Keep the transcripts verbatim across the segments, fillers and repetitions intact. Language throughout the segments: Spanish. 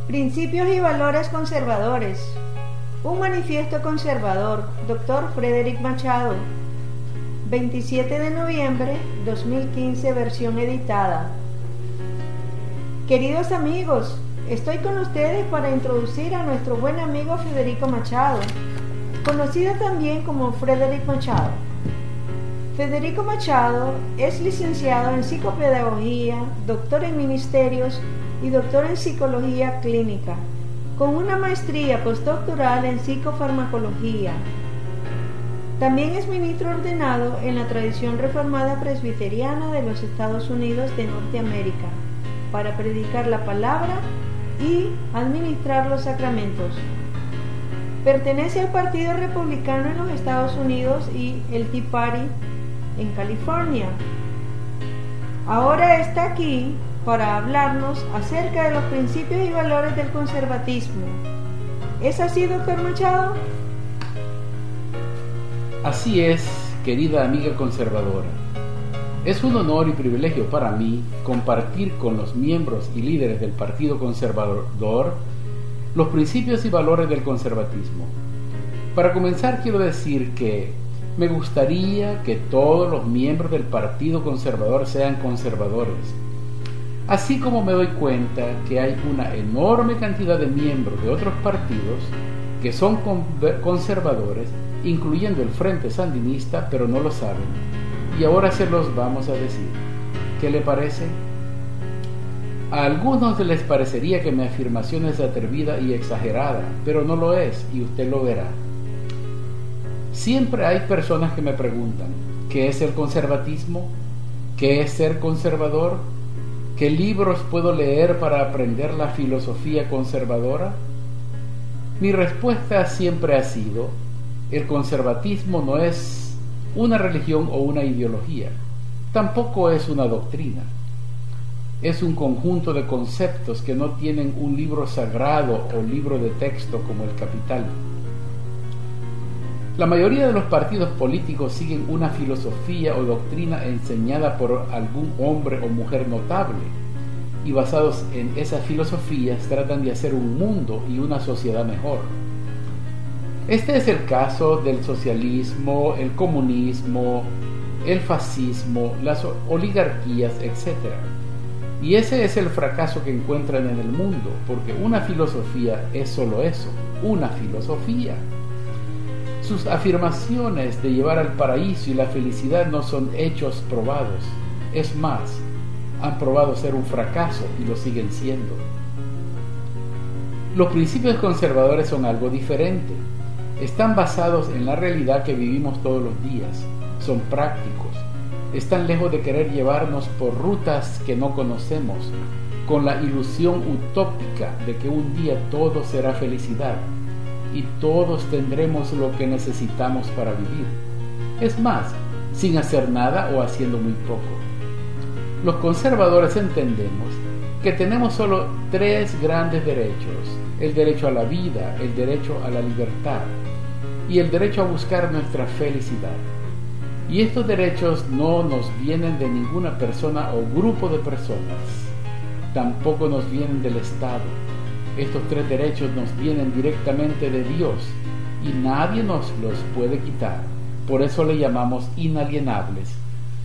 Principios y valores conservadores. Un manifiesto conservador, doctor Frederick Machado. veintisiete de noviembre dos mil quince, versión editada. Queridos amigos, estoy con ustedes para introducir a nuestro buen amigo Federico Machado, conocido también como Frederick Machado. Federico Machado es licenciado en psicopedagogía, doctor en ministerios y doctor en psicología clínica, con una maestría postdoctoral en psicofarmacología. También es ministro ordenado en la tradición reformada presbiteriana de los Estados Unidos de Norteamérica, para predicar la palabra y administrar los sacramentos. Pertenece al Partido Republicano en los Estados Unidos y el Tea Party en California. Ahora está aquí para hablarnos acerca de los principios y valores del conservatismo. ¿Es así, doctor Machado? Así es, querida amiga conservadora. Es un honor y privilegio para mí compartir con los miembros y líderes del Partido Conservador los principios y valores del conservatismo. Para comenzar, quiero decir que me gustaría que todos los miembros del Partido Conservador sean conservadores, así como me doy cuenta que hay una enorme cantidad de miembros de otros partidos que son conservadores, incluyendo el Frente Sandinista, pero no lo saben. Y ahora se los vamos a decir. ¿Qué le parece? A algunos les parecería que mi afirmación es atrevida y exagerada, pero no lo es, y usted lo verá. Siempre hay personas que me preguntan, ¿qué es el conservatismo? ¿Qué es ser conservador? ¿Qué libros puedo leer para aprender la filosofía conservadora? Mi respuesta siempre ha sido, el conservatismo no es una religión o una ideología, tampoco es una doctrina. Es un conjunto de conceptos que no tienen un libro sagrado o libro de texto como el Capital. La mayoría de los partidos políticos siguen una filosofía o doctrina enseñada por algún hombre o mujer notable, y basados en esas filosofías tratan de hacer un mundo y una sociedad mejor. Este es el caso del socialismo, el comunismo, el fascismo, las oligarquías, etcétera. Y ese es el fracaso que encuentran en el mundo, porque una filosofía es solo eso, una filosofía. Sus afirmaciones de llevar al paraíso y la felicidad no son hechos probados. Es más, han probado ser un fracaso y lo siguen siendo. Los principios conservadores son algo diferente. Están basados en la realidad que vivimos todos los días. Son prácticos. Están lejos de querer llevarnos por rutas que no conocemos, con la ilusión utópica de que un día todo será felicidad y todos tendremos lo que necesitamos para vivir. Es más, sin hacer nada o haciendo muy poco. Los conservadores entendemos que tenemos solo tres grandes derechos: el derecho a la vida, el derecho a la libertad y el derecho a buscar nuestra felicidad. Y estos derechos no nos vienen de ninguna persona o grupo de personas, tampoco nos vienen del Estado. Estos tres derechos nos vienen directamente de Dios y nadie nos los puede quitar. Por eso le llamamos inalienables.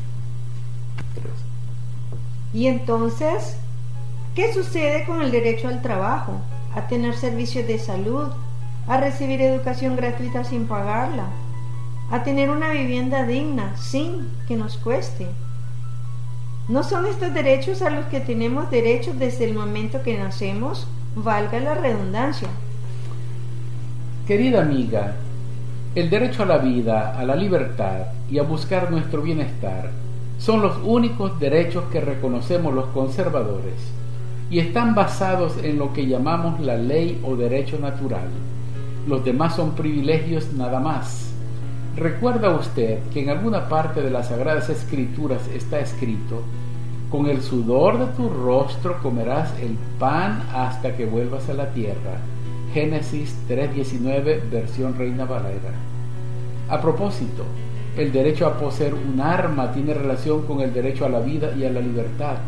¿Y entonces qué sucede con el derecho al trabajo, a tener servicios de salud, a recibir educación gratuita sin pagarla, a tener una vivienda digna sin que nos cueste? ¿No son estos derechos a los que tenemos derecho desde el momento que nacemos? Valga la redundancia. Querida amiga, el derecho a la vida, a la libertad y a buscar nuestro bienestar son los únicos derechos que reconocemos los conservadores y están basados en lo que llamamos la ley o derecho natural. Los demás son privilegios nada más. ¿Recuerda usted que en alguna parte de las Sagradas Escrituras está escrito: con el sudor de tu rostro comerás el pan hasta que vuelvas a la tierra? Génesis tres diecinueve, versión Reina Valera. A propósito, el derecho a poseer un arma tiene relación con el derecho a la vida y a la libertad,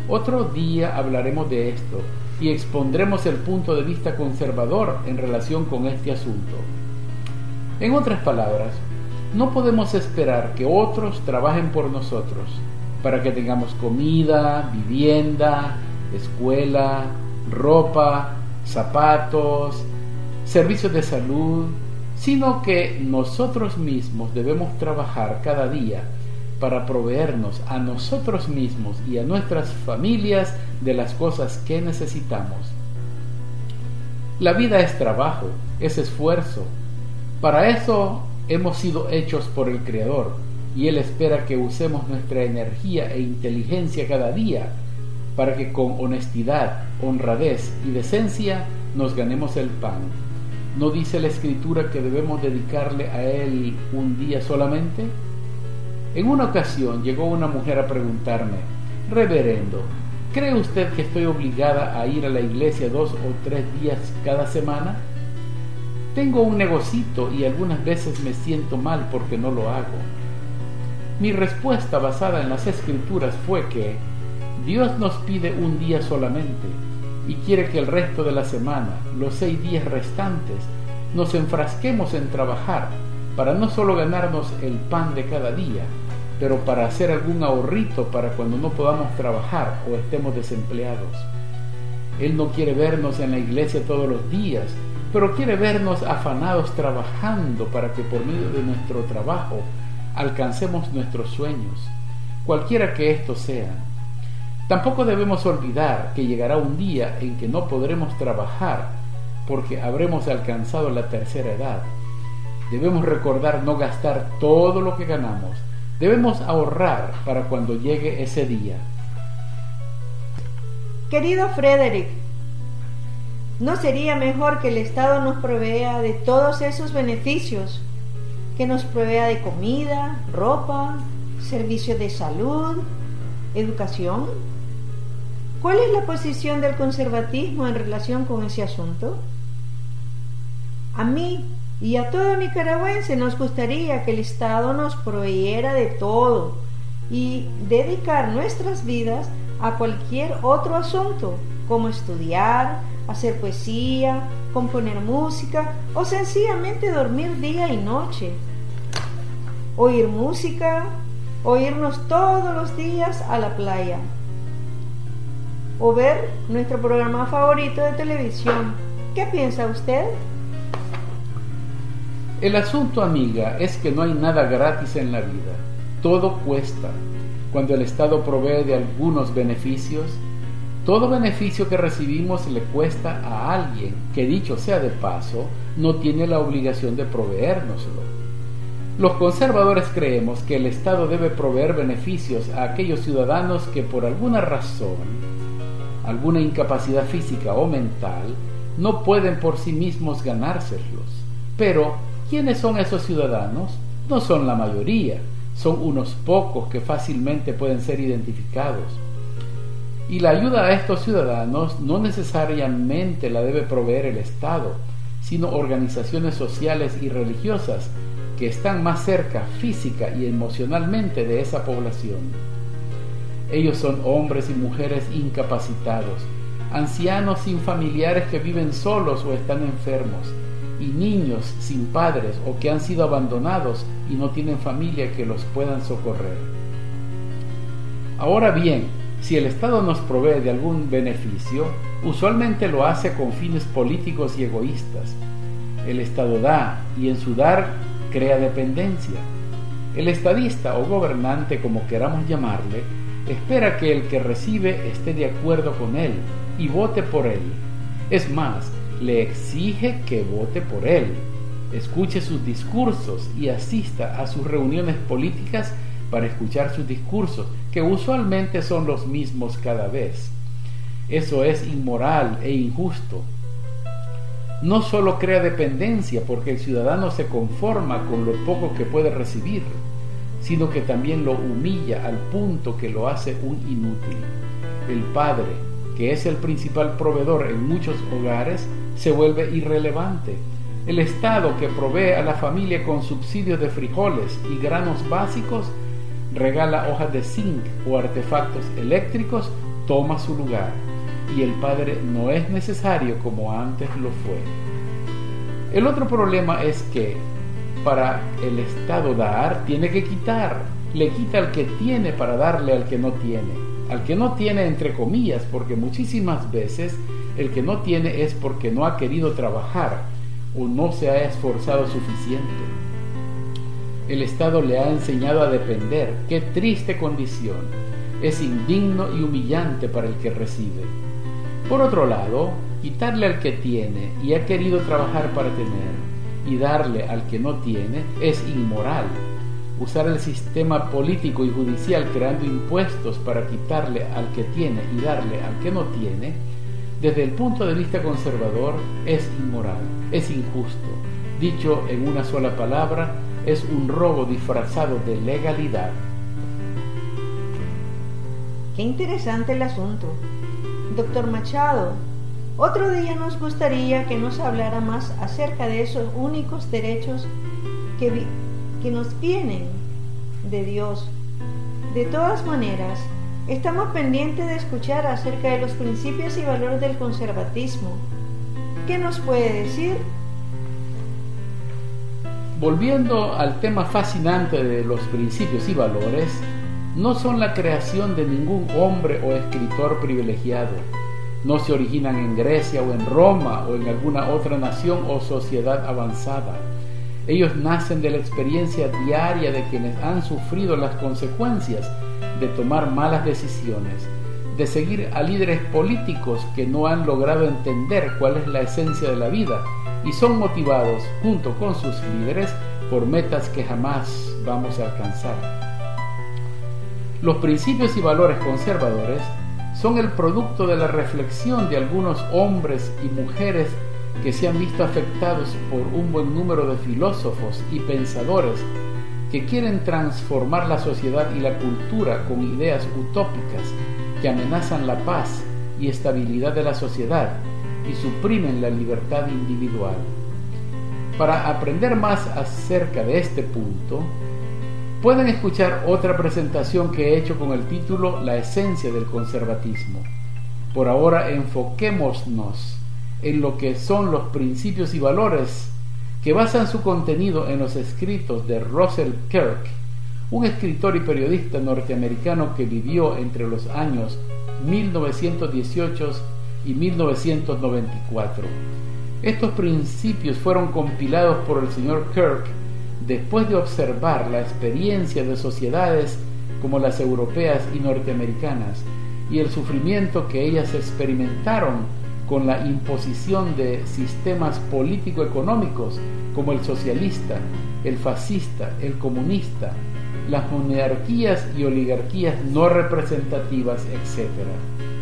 Otro día hablaremos de esto y expondremos el punto de vista conservador en relación con este asunto. En otras palabras, no podemos esperar que otros trabajen por nosotros para que tengamos comida, vivienda, escuela, ropa, zapatos, servicios de salud, sino que nosotros mismos debemos trabajar cada día para proveernos a nosotros mismos y a nuestras familias de las cosas que necesitamos. La vida es trabajo, es esfuerzo. Para eso hemos sido hechos por el Creador, y Él espera que usemos nuestra energía e inteligencia cada día para que con honestidad, honradez y decencia nos ganemos el pan. ¿No dice la Escritura que debemos dedicarle a Él un día solamente? En una ocasión llegó una mujer a preguntarme: Reverendo, ¿cree usted que estoy obligada a ir a la iglesia dos o tres días cada semana? Tengo un negocito y algunas veces me siento mal porque no lo hago. Mi respuesta basada en las Escrituras fue que Dios nos pide un día solamente y quiere que el resto de la semana, los seis días restantes, nos enfrasquemos en trabajar para no solo ganarnos el pan de cada día, pero para hacer algún ahorrito para cuando no podamos trabajar o estemos desempleados. Él no quiere vernos en la iglesia todos los días, pero quiere vernos afanados trabajando para que por medio de nuestro trabajo alcancemos nuestros sueños, cualquiera que estos sean. Tampoco debemos olvidar que llegará un día en que no podremos trabajar porque habremos alcanzado la tercera edad. Debemos recordar no gastar todo lo que ganamos. Debemos ahorrar para cuando llegue ese día. Querido Frederick, ¿no sería mejor que el Estado nos provea de todos esos beneficios? Que nos provea de comida, ropa, servicios de salud, educación. ¿Cuál es la posición del conservatismo en relación con ese asunto? A mí y a todo nicaragüense nos gustaría que el Estado nos proveyera de todo y dedicar nuestras vidas a cualquier otro asunto, como estudiar, hacer poesía, componer música o sencillamente dormir día y noche. Oír música, o irnos todos los días a la playa, o ver nuestro programa favorito de televisión. ¿Qué piensa usted? El asunto, amiga, es que no hay nada gratis en la vida. Todo cuesta. Cuando el Estado provee de algunos beneficios, todo beneficio que recibimos le cuesta a alguien que, dicho sea de paso, no tiene la obligación de proveérnoslo. Los conservadores creemos que el Estado debe proveer beneficios a aquellos ciudadanos que por alguna razón, alguna incapacidad física o mental, no pueden por sí mismos ganárselos. Pero, ¿quiénes son esos ciudadanos? No son la mayoría, son unos pocos que fácilmente pueden ser identificados. Y la ayuda a estos ciudadanos no necesariamente la debe proveer el Estado, sino organizaciones sociales y religiosas que están más cerca física y emocionalmente de esa población. Ellos son hombres y mujeres incapacitados, ancianos sin familiares que viven solos o están enfermos, y niños sin padres o que han sido abandonados y no tienen familia que los puedan socorrer. Ahora bien, si el Estado nos provee de algún beneficio, usualmente lo hace con fines políticos y egoístas. El Estado da, y en su dar crea dependencia. El estadista o gobernante, como queramos llamarle, espera que el que recibe esté de acuerdo con él y vote por él. Es más, le exige que vote por él, escuche sus discursos y asista a sus reuniones políticas para escuchar sus discursos, que usualmente son los mismos cada vez. Eso es inmoral e injusto. No solo crea dependencia porque el ciudadano se conforma con lo poco que puede recibir, sino que también lo humilla al punto que lo hace un inútil. El padre, que es el principal proveedor en muchos hogares, se vuelve irrelevante. El Estado, que provee a la familia con subsidios de frijoles y granos básicos, regala hojas de zinc o artefactos eléctricos, toma su lugar y el padre no es necesario como antes lo fue. El otro problema es que para el Estado dar, tiene que quitar. Le quita al que tiene para darle al que no tiene. Al que no tiene entre comillas, porque muchísimas veces el que no tiene es porque no ha querido trabajar o no se ha esforzado suficiente. El Estado le ha enseñado a depender. ¡Qué triste condición! Es indigno y humillante para el que recibe. Por otro lado, quitarle al que tiene y ha querido trabajar para tener y darle al que no tiene es inmoral. Usar el sistema político y judicial creando impuestos para quitarle al que tiene y darle al que no tiene, desde el punto de vista conservador, es inmoral, es injusto. Dicho en una sola palabra, es un robo disfrazado de legalidad. Qué interesante el asunto. Doctor Machado, otro día nos gustaría que nos hablara más acerca de esos únicos derechos que, vi- que nos vienen de Dios. De todas maneras, estamos pendientes de escuchar acerca de los principios y valores del conservatismo. ¿Qué nos puede decir? Volviendo al tema fascinante de los principios y valores, no son la creación de ningún hombre o escritor privilegiado. No se originan en Grecia o en Roma o en alguna otra nación o sociedad avanzada. Ellos nacen de la experiencia diaria de quienes han sufrido las consecuencias de tomar malas decisiones, de seguir a líderes políticos que no han logrado entender cuál es la esencia de la vida y son motivados, junto con sus líderes, por metas que jamás vamos a alcanzar. Los principios y valores conservadores son el producto de la reflexión de algunos hombres y mujeres que se han visto afectados por un buen número de filósofos y pensadores que quieren transformar la sociedad y la cultura con ideas utópicas que amenazan la paz y estabilidad de la sociedad y suprimen la libertad individual. Para aprender más acerca de este punto, pueden escuchar otra presentación que he hecho con el título La esencia del conservatismo. Por ahora enfoquémonos en lo que son los principios y valores que basan su contenido en los escritos de Russell Kirk, un escritor y periodista norteamericano que vivió entre los años mil novecientos dieciocho y mil novecientos noventa y cuatro. Estos principios fueron compilados por el señor Kirk después de observar la experiencia de sociedades como las europeas y norteamericanas y el sufrimiento que ellas experimentaron con la imposición de sistemas político-económicos como el socialista, el fascista, el comunista, las monarquías y oligarquías no representativas, etcétera.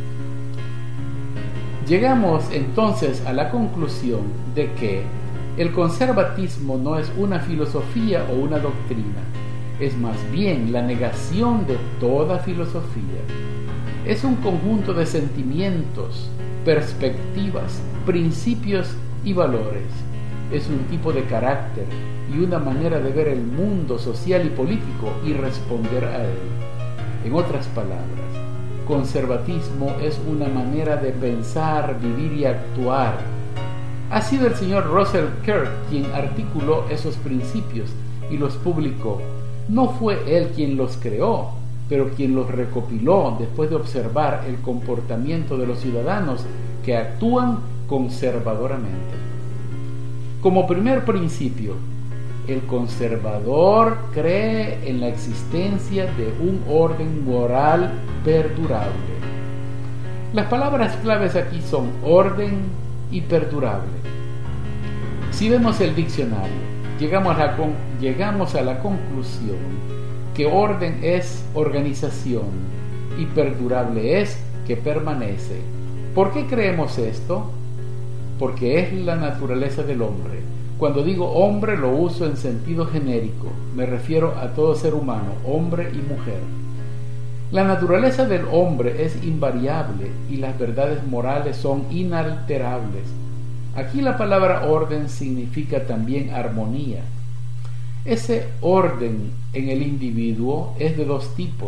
Llegamos entonces a la conclusión de que el conservatismo no es una filosofía o una doctrina, es más bien la negación de toda filosofía. Es un conjunto de sentimientos, perspectivas, principios y valores. Es un tipo de carácter y una manera de ver el mundo social y político y responder a él. En otras palabras, conservatismo es una manera de pensar, vivir y actuar. Ha sido el señor Russell Kirk quien articuló esos principios y los publicó. No fue él quien los creó, pero quien los recopiló después de observar el comportamiento de los ciudadanos que actúan conservadoramente. Como primer principio, el conservador cree en la existencia de un orden moral perdurable. Las palabras claves aquí son orden y perdurable. Si vemos el diccionario, llegamos a la, con, llegamos a la conclusión que orden es organización y perdurable es que permanece. ¿Por qué creemos esto? Porque es la naturaleza del hombre. Cuando digo hombre lo uso en sentido genérico, me refiero a todo ser humano, hombre y mujer. La naturaleza del hombre es invariable y las verdades morales son inalterables. Aquí la palabra orden significa también armonía. Ese orden en el individuo es de dos tipos,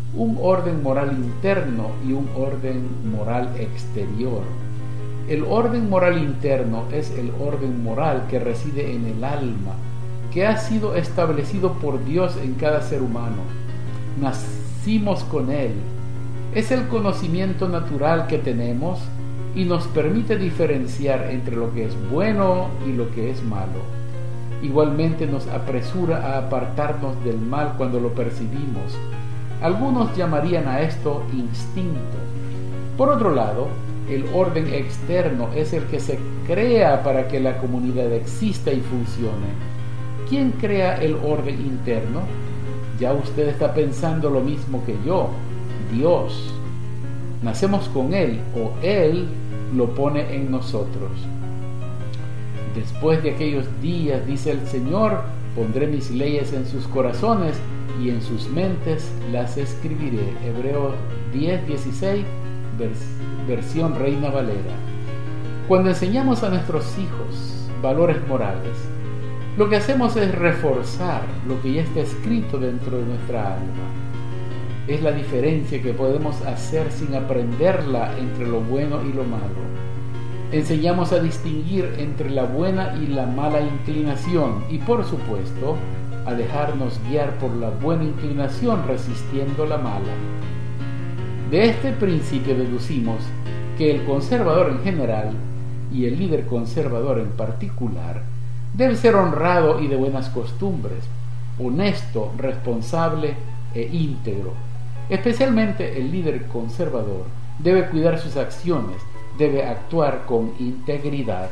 un orden moral interno y un orden moral exterior. El orden moral interno es el orden moral que reside en el alma, que ha sido establecido por Dios en cada ser humano. Nacimos con él. Es el conocimiento natural que tenemos y nos permite diferenciar entre lo que es bueno y lo que es malo. Igualmente nos apresura a apartarnos del mal cuando lo percibimos. Algunos llamarían a esto instinto. Por otro lado, el orden externo es el que se crea para que la comunidad exista y funcione. ¿Quién crea el orden interno? Ya usted está pensando lo mismo que yo. Dios. Nacemos con Él o Él lo pone en nosotros. Después de aquellos días, dice el Señor, pondré mis leyes en sus corazones y en sus mentes las escribiré. Hebreos diez, dieciséis, vers versión Reina Valera. Cuando enseñamos a nuestros hijos valores morales, lo que hacemos es reforzar lo que ya está escrito dentro de nuestra alma. Es la diferencia que podemos hacer sin aprenderla entre lo bueno y lo malo. Enseñamos a distinguir entre la buena y la mala inclinación y, por supuesto, a dejarnos guiar por la buena inclinación resistiendo la mala. De este principio deducimos que el conservador en general y el líder conservador en particular debe ser honrado y de buenas costumbres, honesto, responsable e íntegro. Especialmente el líder conservador debe cuidar sus acciones, debe actuar con integridad.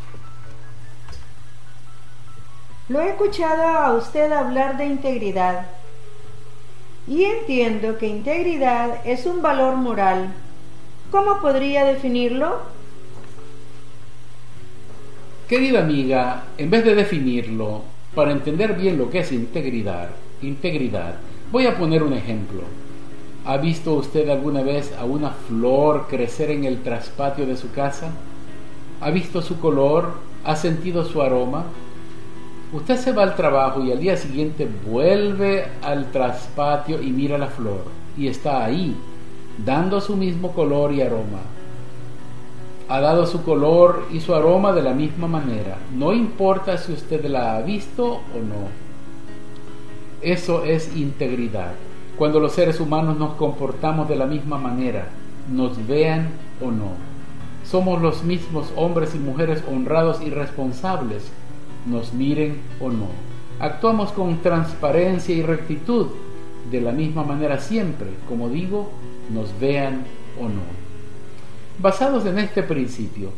Lo he escuchado a usted hablar de integridad y entiendo que integridad es un valor moral. ¿Cómo podría definirlo? Querida amiga, en vez de definirlo, para entender bien lo que es integridad, integridad, voy a poner un ejemplo. ¿Ha visto usted alguna vez a una flor crecer en el traspatio de su casa? ¿Ha visto su color? ¿Ha sentido su aroma? Usted se va al trabajo y al día siguiente vuelve al traspatio y mira la flor, y está ahí, dando su mismo color y aroma. Ha dado su color y su aroma de la misma manera, no importa si usted la ha visto o no. Eso es integridad. Cuando los seres humanos nos comportamos de la misma manera, nos vean o no. Somos los mismos hombres y mujeres honrados y responsables, nos miren o no. Actuamos con transparencia y rectitud, de la misma manera siempre, como digo, nos vean o no. Basados en este principio,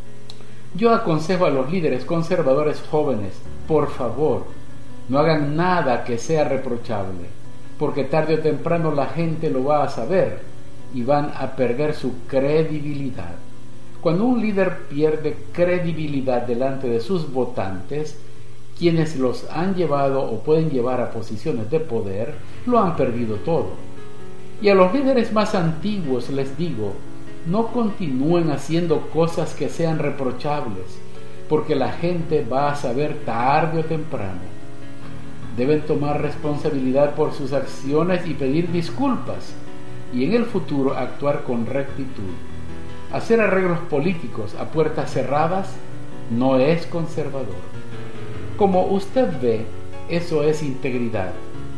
yo aconsejo a los líderes conservadores jóvenes, por favor, no hagan nada que sea reprochable, porque tarde o temprano la gente lo va a saber y van a perder su credibilidad. Cuando un líder pierde credibilidad delante de sus votantes, quienes los han llevado o pueden llevar a posiciones de poder, lo han perdido todo. Y a los líderes más antiguos les digo, no continúen haciendo cosas que sean reprochables, porque la gente va a saber tarde o temprano. Deben tomar responsabilidad por sus acciones y pedir disculpas, y en el futuro actuar con rectitud. Hacer arreglos políticos a puertas cerradas no es conservador. Como usted ve, eso es integridad.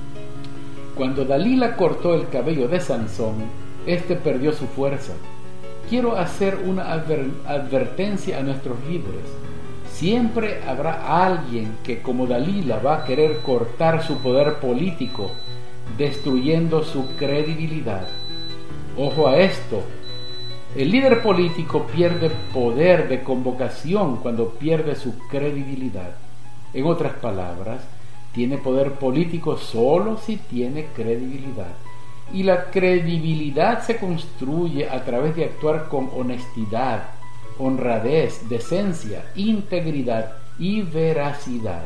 Cuando Dalila cortó el cabello de Sansón, éste perdió su fuerza. Quiero hacer una adver- advertencia a nuestros líderes. Siempre habrá alguien que, como Dalila, va a querer cortar su poder político, destruyendo su credibilidad. Ojo a esto. El líder político pierde poder de convocación cuando pierde su credibilidad. En otras palabras, tiene poder político solo si tiene credibilidad. Y la credibilidad se construye a través de actuar con honestidad, honradez, decencia, integridad y veracidad.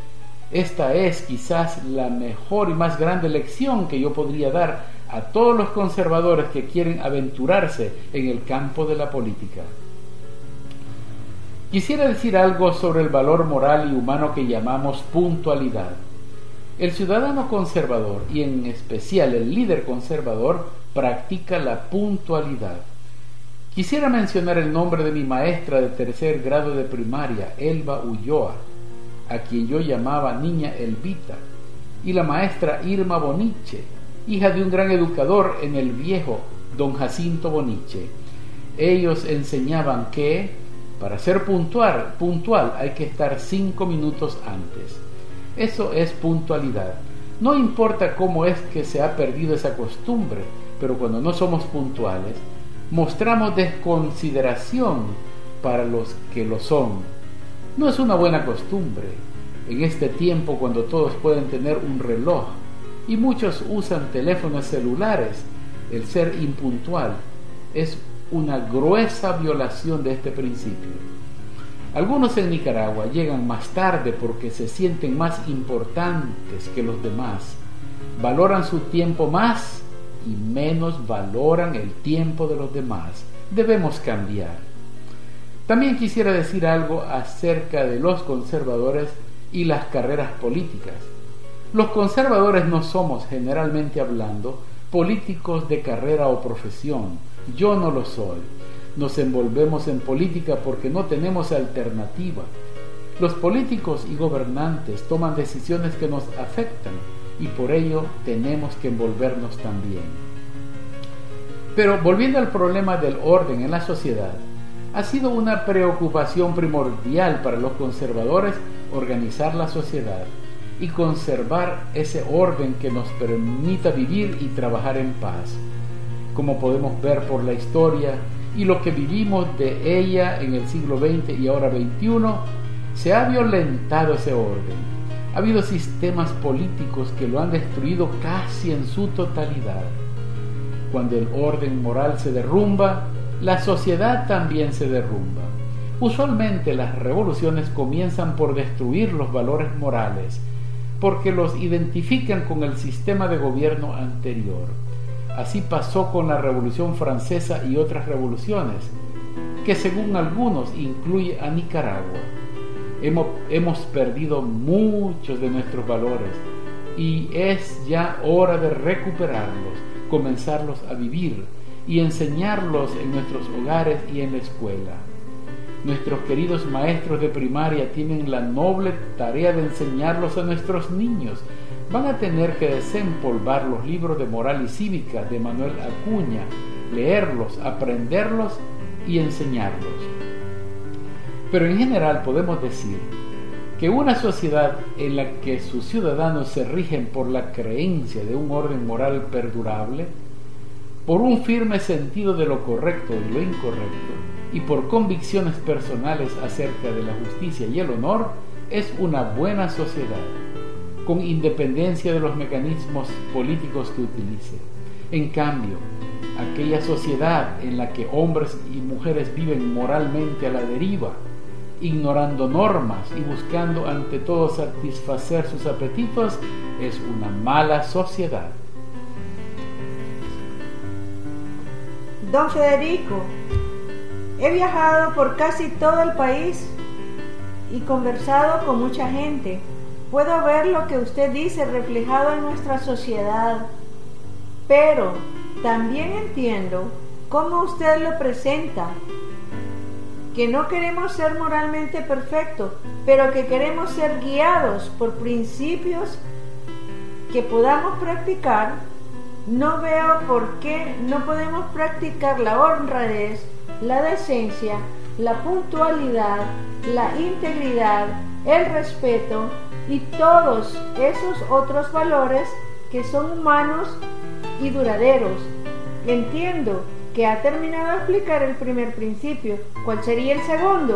Esta es quizás la mejor y más grande lección que yo podría dar a todos los conservadores que quieren aventurarse en el campo de la política. Quisiera decir algo sobre el valor moral y humano que llamamos puntualidad. El ciudadano conservador, y en especial el líder conservador, practica la puntualidad. Quisiera mencionar el nombre de mi maestra de tercer grado de primaria, Elba Ulloa, a quien yo llamaba Niña Elvita, y la maestra Irma Boniche, hija de un gran educador en el viejo, don Jacinto Boniche. Ellos enseñaban que para ser puntual, puntual hay que estar cinco minutos antes. Eso es puntualidad. No importa cómo es que se ha perdido esa costumbre, pero cuando no somos puntuales, mostramos desconsideración para los que lo son. No es una buena costumbre. En este tiempo, cuando todos pueden tener un reloj y muchos usan teléfonos celulares, el ser impuntual es una gruesa violación de este principio. Algunos en Nicaragua llegan más tarde porque se sienten más importantes que los demás, valoran su tiempo más y menos valoran el tiempo de los demás. Debemos cambiar. También quisiera decir algo acerca de los conservadores y las carreras políticas. Los conservadores no somos, generalmente hablando, políticos de carrera o profesión. Yo no lo soy. Nos envolvemos en política porque no tenemos alternativa. Los políticos y gobernantes toman decisiones que nos afectan y por ello tenemos que envolvernos también. Pero volviendo al problema del orden en la sociedad, ha sido una preocupación primordial para los conservadores organizar la sociedad y conservar ese orden que nos permita vivir y trabajar en paz. Como podemos ver por la historia y lo que vivimos de ella en el siglo veinte y ahora veintiuno, se ha violentado ese orden. Ha habido sistemas políticos que lo han destruido casi en su totalidad. Cuando el orden moral se derrumba, la sociedad también se derrumba. Usualmente las revoluciones comienzan por destruir los valores morales, porque los identifican con el sistema de gobierno anterior. Así pasó con la Revolución Francesa y otras revoluciones, que según algunos incluye a Nicaragua. Hemos, hemos perdido muchos de nuestros valores y es ya hora de recuperarlos, comenzarlos a vivir y enseñarlos en nuestros hogares y en la escuela. Nuestros queridos maestros de primaria tienen la noble tarea de enseñarlos a nuestros niños. Van a tener que desempolvar los libros de moral y cívica de Manuel Acuña, leerlos, aprenderlos y enseñarlos. Pero en general podemos decir que una sociedad en la que sus ciudadanos se rigen por la creencia de un orden moral perdurable, por un firme sentido de lo correcto y lo incorrecto, y por convicciones personales acerca de la justicia y el honor, es una buena sociedad, con independencia de los mecanismos políticos que utilice. En cambio, aquella sociedad en la que hombres y mujeres viven moralmente a la deriva, ignorando normas y buscando ante todo satisfacer sus apetitos, es una mala sociedad. Don Federico, he viajado por casi todo el país y conversado con mucha gente. Puedo ver lo que usted dice reflejado en nuestra sociedad, pero también entiendo cómo usted lo presenta, que no queremos ser moralmente perfectos, pero que queremos ser guiados por principios que podamos practicar. No veo por qué no podemos practicar la honradez, la decencia, la puntualidad, la integridad, el respeto y todos esos otros valores que son humanos y duraderos. Entiendo que ha terminado de explicar el primer principio. ¿Cuál sería el segundo?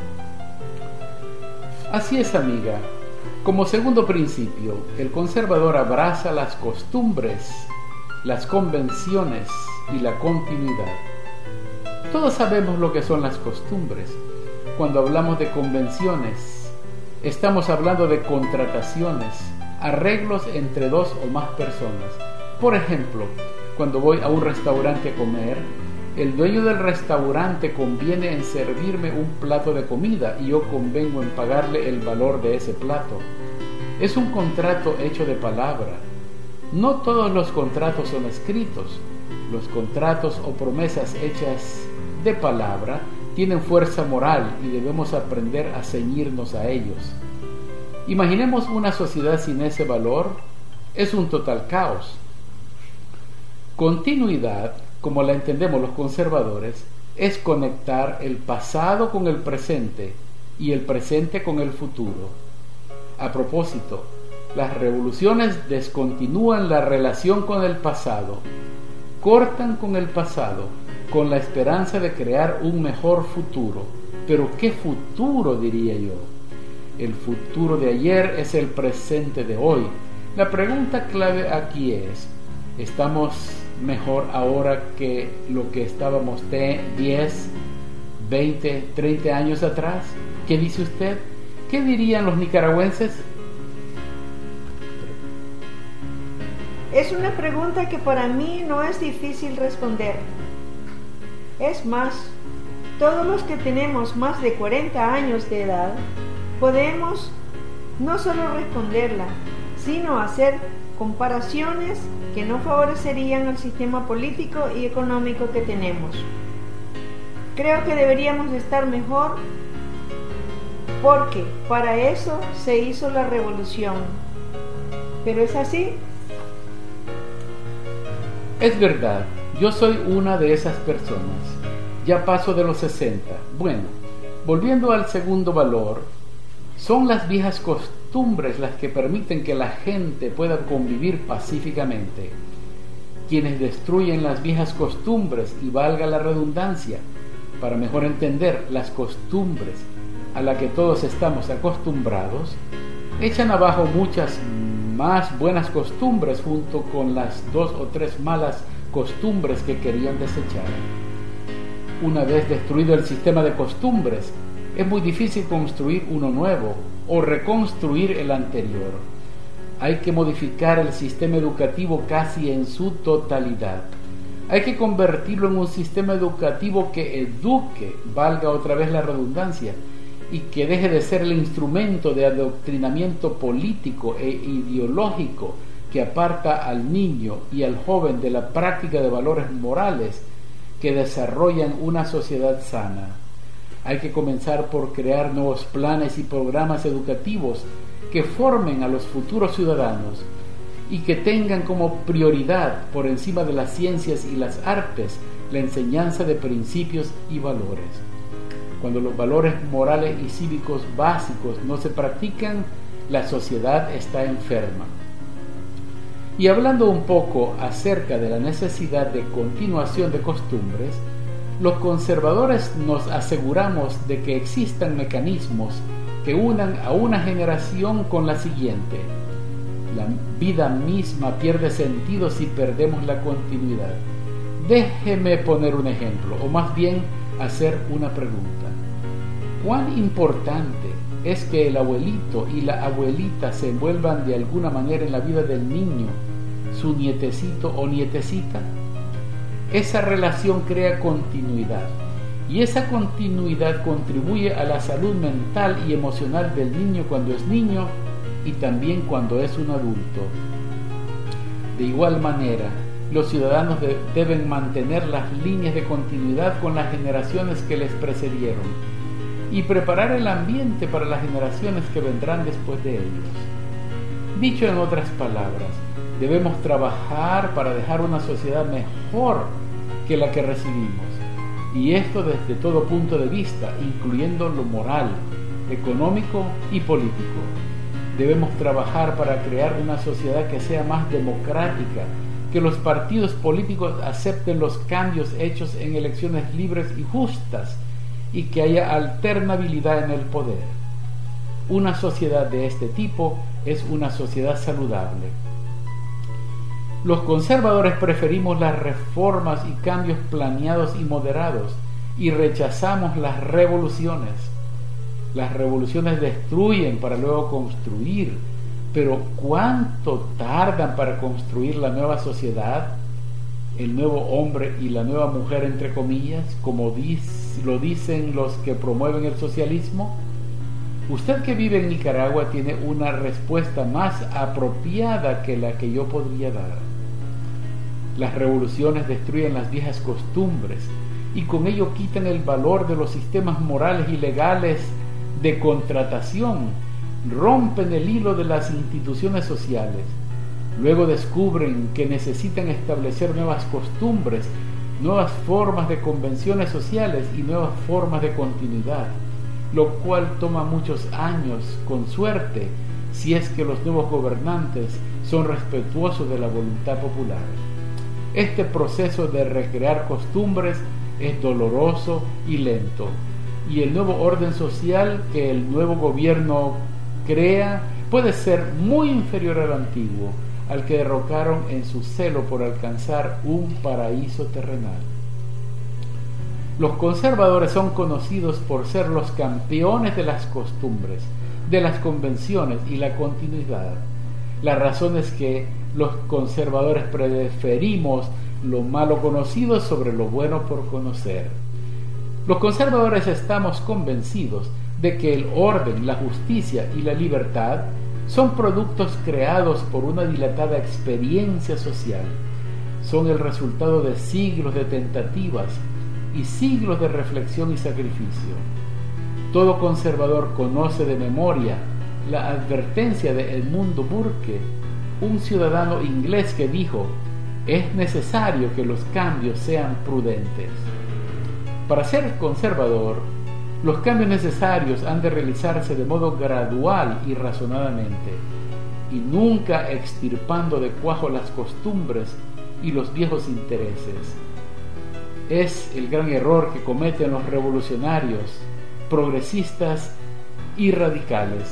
Así es, amiga. Como segundo principio, el conservador abraza las costumbres, las convenciones y la continuidad. Todos sabemos lo que son las costumbres. Cuando hablamos de convenciones, estamos hablando de contrataciones, arreglos entre dos o más personas. Por ejemplo, cuando voy a un restaurante a comer, el dueño del restaurante conviene en servirme un plato de comida y yo convengo en pagarle el valor de ese plato. Es un contrato hecho de palabra. No todos los contratos son escritos. Los contratos o promesas hechas de palabra tienen fuerza moral y debemos aprender a ceñirnos a ellos. Imaginemos una sociedad sin ese valor. Es un total caos. Continuidad, como la entendemos los conservadores, es conectar el pasado con el presente y el presente con el futuro. A propósito, las revoluciones descontinúan la relación con el pasado, cortan con el pasado con la esperanza de crear un mejor futuro. Pero ¿qué futuro, diría yo? El futuro de ayer es el presente de hoy. La pregunta clave aquí es, ¿estamos mejor ahora que lo que estábamos diez, veinte, treinta años atrás? ¿Qué dice usted? ¿Qué dirían los nicaragüenses? Es una pregunta que para mí no es difícil responder. Es más, todos los que tenemos más de cuarenta años de edad podemos no solo responderla, sino hacer comparaciones que no favorecerían al sistema político y económico que tenemos. Creo que deberíamos estar mejor porque para eso se hizo la revolución. ¿Pero es así? Es verdad, yo soy una de esas personas. Ya paso de los sesenta. Bueno, volviendo al segundo valor, son las viejas costumbres las que permiten que la gente pueda convivir pacíficamente. Quienes destruyen las viejas costumbres, y valga la redundancia, para mejor entender las costumbres a las que todos estamos acostumbrados, echan abajo muchas más buenas costumbres junto con las dos o tres malas costumbres que querían desechar. Una vez destruido el sistema de costumbres, es muy difícil construir uno nuevo o reconstruir el anterior. Hay que modificar el sistema educativo casi en su totalidad. Hay que convertirlo en un sistema educativo que eduque, valga otra vez la redundancia, y que deje de ser el instrumento de adoctrinamiento político e ideológico que aparta al niño y al joven de la práctica de valores morales que desarrollan una sociedad sana. Hay que comenzar por crear nuevos planes y programas educativos que formen a los futuros ciudadanos y que tengan como prioridad, por encima de las ciencias y las artes, la enseñanza de principios y valores. Cuando los valores morales y cívicos básicos no se practican, la sociedad está enferma. Y hablando un poco acerca de la necesidad de continuación de costumbres, los conservadores nos aseguramos de que existan mecanismos que unan a una generación con la siguiente. La vida misma pierde sentido si perdemos la continuidad. Déjeme poner un ejemplo, o más bien hacer una pregunta. ¿Cuán importante es que el abuelito y la abuelita se envuelvan de alguna manera en la vida del niño, su nietecito o nietecita? Esa relación crea continuidad, y esa continuidad contribuye a la salud mental y emocional del niño cuando es niño y también cuando es un adulto. De igual manera, los ciudadanos de- deben mantener las líneas de continuidad con las generaciones que les precedieron y preparar el ambiente para las generaciones que vendrán después de ellos. Dicho en otras palabras, debemos trabajar para dejar una sociedad mejor que la que recibimos, y esto desde todo punto de vista, incluyendo lo moral, económico y político. Debemos trabajar para crear una sociedad que sea más democrática, que los partidos políticos acepten los cambios hechos en elecciones libres y justas, y que haya alternabilidad en el poder. Una sociedad de este tipo es una sociedad saludable. Los conservadores preferimos las reformas y cambios planeados y moderados y rechazamos las revoluciones. Las revoluciones destruyen para luego construir, pero ¿cuánto tardan para construir la nueva sociedad, el nuevo hombre y la nueva mujer, entre comillas, como dice, lo dicen los que promueven el socialismo? Usted que vive en Nicaragua tiene una respuesta más apropiada que la que yo podría dar. Las revoluciones destruyen las viejas costumbres y con ello quitan el valor de los sistemas morales y legales de contratación, rompen el hilo de las instituciones sociales. Luego descubren que necesitan establecer nuevas costumbres, nuevas formas de convenciones sociales y nuevas formas de continuidad, lo cual toma muchos años, con suerte, si es que los nuevos gobernantes son respetuosos de la voluntad popular. Este proceso de recrear costumbres es doloroso y lento, y el nuevo orden social que el nuevo gobierno crea puede ser muy inferior al antiguo, al que derrocaron en su celo por alcanzar un paraíso terrenal. Los conservadores son conocidos por ser los campeones de las costumbres, de las convenciones y la continuidad. La razón es que los conservadores preferimos lo malo conocido sobre lo bueno por conocer. Los conservadores estamos convencidos de que el orden, la justicia y la libertad son productos creados por una dilatada experiencia social. Son el resultado de siglos de tentativas y siglos de reflexión y sacrificio. Todo conservador conoce de memoria la advertencia de Edmundo Burke, un ciudadano inglés que dijo: es necesario que los cambios sean prudentes. Para ser conservador, los cambios necesarios han de realizarse de modo gradual y razonadamente, y nunca extirpando de cuajo las costumbres y los viejos intereses. Es el gran error que cometen los revolucionarios, progresistas y radicales.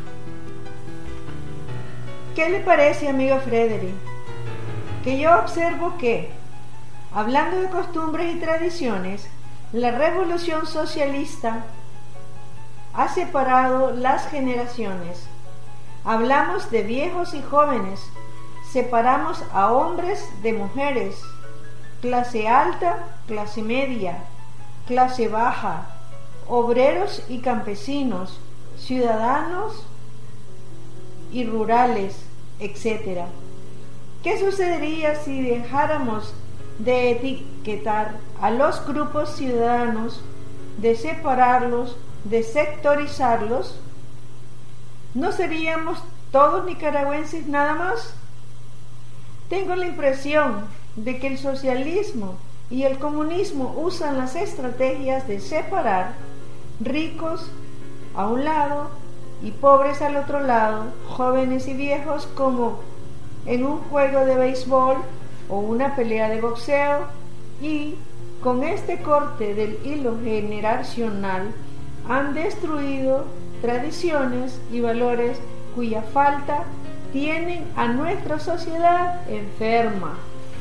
¿Qué le parece, amigo Frederick? Que yo observo que, hablando de costumbres y tradiciones, la revolución socialista ha separado las generaciones. Hablamos de viejos y jóvenes, separamos a hombres de mujeres, clase alta, clase media, clase baja, obreros y campesinos, ciudadanos y rurales, etcétera. ¿Qué sucedería si dejáramos de etiquetar a los grupos ciudadanos, de separarlos, de sectorizarlos? ¿No seríamos todos nicaragüenses nada más? Tengo la impresión de que el socialismo y el comunismo usan las estrategias de separar ricos a un lado y pobres al otro lado, jóvenes y viejos, como en un juego de béisbol o una pelea de boxeo, y con este corte del hilo generacional han destruido tradiciones y valores cuya falta tienen a nuestra sociedad enferma.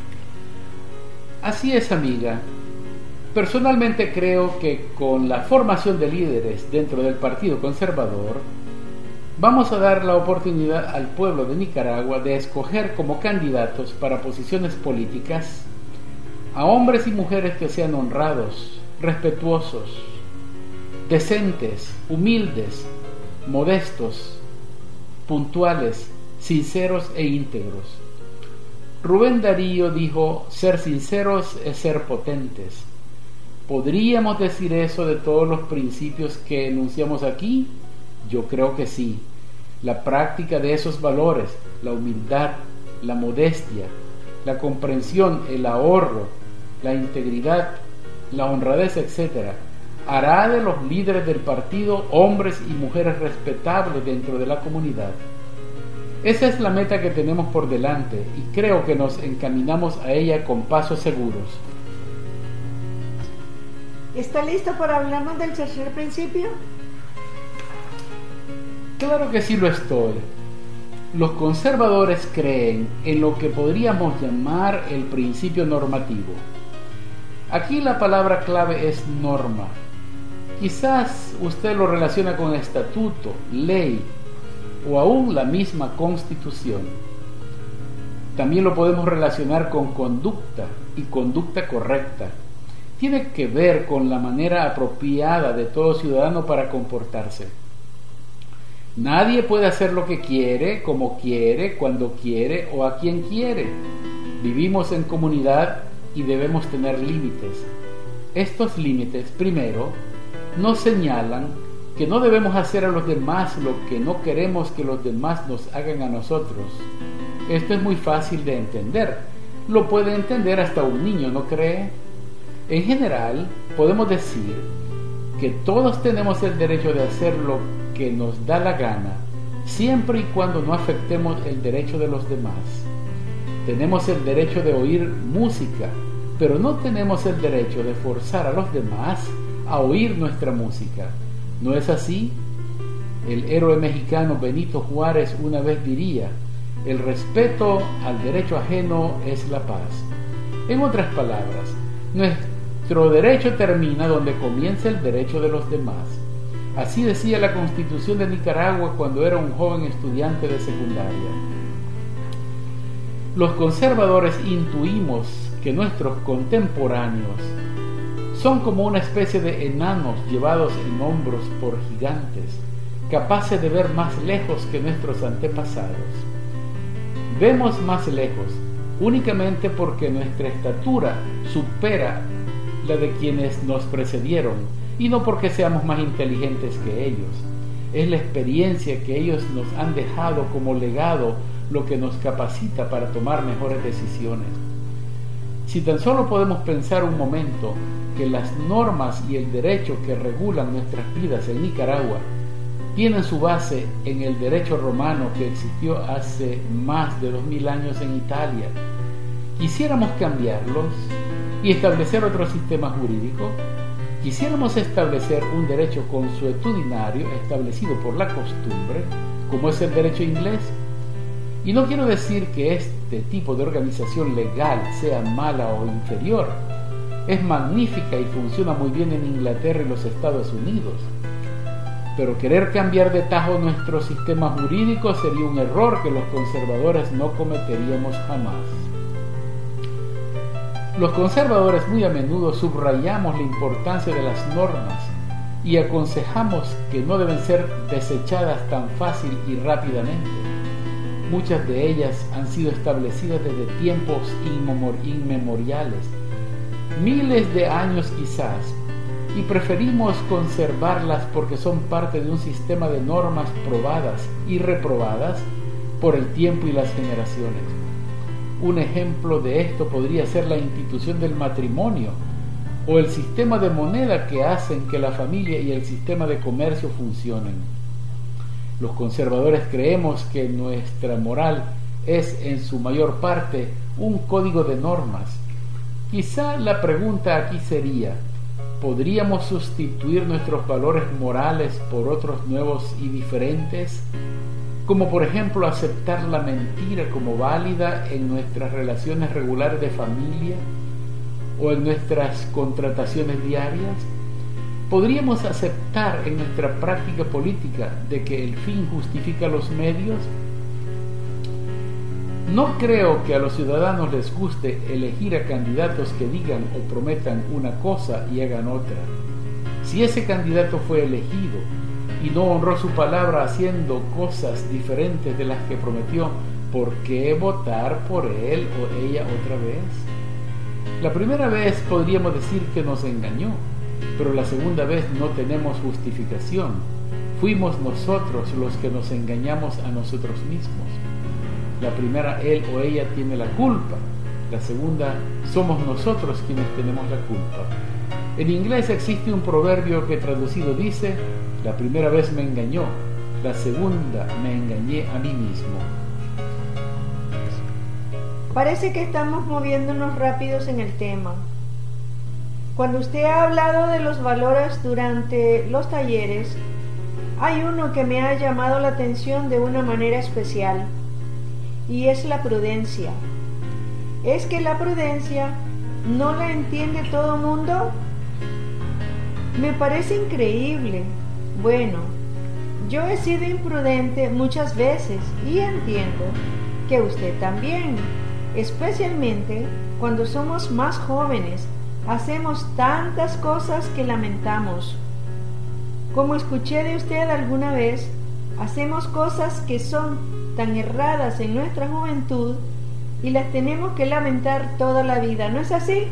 Así es, amiga. Personalmente creo que con la formación de líderes dentro del Partido Conservador vamos a dar la oportunidad al pueblo de Nicaragua de escoger como candidatos para posiciones políticas a hombres y mujeres que sean honrados, respetuosos, decentes, humildes, modestos, puntuales, sinceros e íntegros. Rubén Darío dijo: ser sinceros es ser potentes. ¿Podríamos decir eso de todos los principios que enunciamos aquí? Yo creo que sí. La práctica de esos valores, la humildad, la modestia, la comprensión, el ahorro, la integridad, la honradez, etcétera, hará de los líderes del partido hombres y mujeres respetables dentro de la comunidad. Esa es la meta que tenemos por delante y creo que nos encaminamos a ella con pasos seguros. ¿Está listo para hablarnos del tercer principio? Claro que sí lo estoy. Los conservadores creen en lo que podríamos llamar el principio normativo. Aquí la palabra clave es norma. Quizás usted lo relaciona con estatuto, ley o aún la misma Constitución. También lo podemos relacionar con conducta y conducta correcta. Tiene que ver con la manera apropiada de todo ciudadano para comportarse. Nadie puede hacer lo que quiere, como quiere, cuando quiere o a quien quiere. Vivimos en comunidad y debemos tener límites. Estos límites, primero, nos señalan que no debemos hacer a los demás lo que no queremos que los demás nos hagan a nosotros. Esto es muy fácil de entender. Lo puede entender hasta un niño, ¿no cree? En general, podemos decir que todos tenemos el derecho de hacer lo que nos da la gana, siempre y cuando no afectemos el derecho de los demás. Tenemos el derecho de oír música, pero no tenemos el derecho de forzar a los demás a oír nuestra música. ¿No es así? El héroe mexicano Benito Juárez una vez diría: el respeto al derecho ajeno es la paz. En otras palabras, nuestro derecho termina donde comienza el derecho de los demás. Así decía la Constitución de Nicaragua cuando era un joven estudiante de secundaria. Los conservadores intuimos que nuestros contemporáneos son como una especie de enanos llevados en hombros por gigantes, capaces de ver más lejos que nuestros antepasados. Vemos más lejos únicamente porque nuestra estatura supera la de quienes nos precedieron y no porque seamos más inteligentes que ellos. Es la experiencia que ellos nos han dejado como legado lo que nos capacita para tomar mejores decisiones. Si tan solo podemos pensar un momento que las normas y el derecho que regulan nuestras vidas en Nicaragua tienen su base en el derecho romano que existió hace más de dos mil años en Italia, quisiéramos cambiarlos y establecer otro sistema jurídico, quisiéramos establecer un derecho consuetudinario establecido por la costumbre, como es el derecho inglés. Y no quiero decir que este tipo de organización legal sea mala o inferior. Es magnífica y funciona muy bien en Inglaterra y los Estados Unidos. Pero querer cambiar de tajo nuestro sistema jurídico sería un error que los conservadores no cometeríamos jamás. Los conservadores muy a menudo subrayamos la importancia de las normas y aconsejamos que no deben ser desechadas tan fácil y rápidamente. Muchas de ellas han sido establecidas desde tiempos inmemoriales, miles de años quizás, y preferimos conservarlas porque son parte de un sistema de normas probadas y reprobadas por el tiempo y las generaciones. Un ejemplo de esto podría ser la institución del matrimonio o el sistema de moneda que hacen que la familia y el sistema de comercio funcionen. Los conservadores creemos que nuestra moral es en su mayor parte un código de normas. Quizá la pregunta aquí sería: ¿podríamos sustituir nuestros valores morales por otros nuevos y diferentes? Como por ejemplo aceptar la mentira como válida en nuestras relaciones regulares de familia o en nuestras contrataciones diarias. ¿Podríamos aceptar en nuestra práctica política de que el fin justifica los medios? No creo que a los ciudadanos les guste elegir a candidatos que digan o prometan una cosa y hagan otra. Si ese candidato fue elegido y no honró su palabra haciendo cosas diferentes de las que prometió, ¿por qué votar por él o ella otra vez? La primera vez podríamos decir que nos engañó, pero la segunda vez no tenemos justificación. Fuimos nosotros los que nos engañamos a nosotros mismos. La primera, él o ella tiene la culpa. La segunda, somos nosotros quienes tenemos la culpa. En inglés existe un proverbio que traducido dice: la primera vez me engañó, la segunda me engañé a mí mismo. Parece que estamos moviéndonos rápidos en el tema. Cuando usted ha hablado de los valores durante los talleres, hay uno que me ha llamado la atención de una manera especial, y es la prudencia. ¿Es que la prudencia no la entiende todo mundo? Me parece increíble. Bueno, yo he sido imprudente muchas veces y entiendo que usted también, especialmente cuando somos más jóvenes. Hacemos tantas cosas que lamentamos. Como escuché de usted alguna vez, hacemos cosas que son tan erradas en nuestra juventud y las tenemos que lamentar toda la vida, ¿no es así?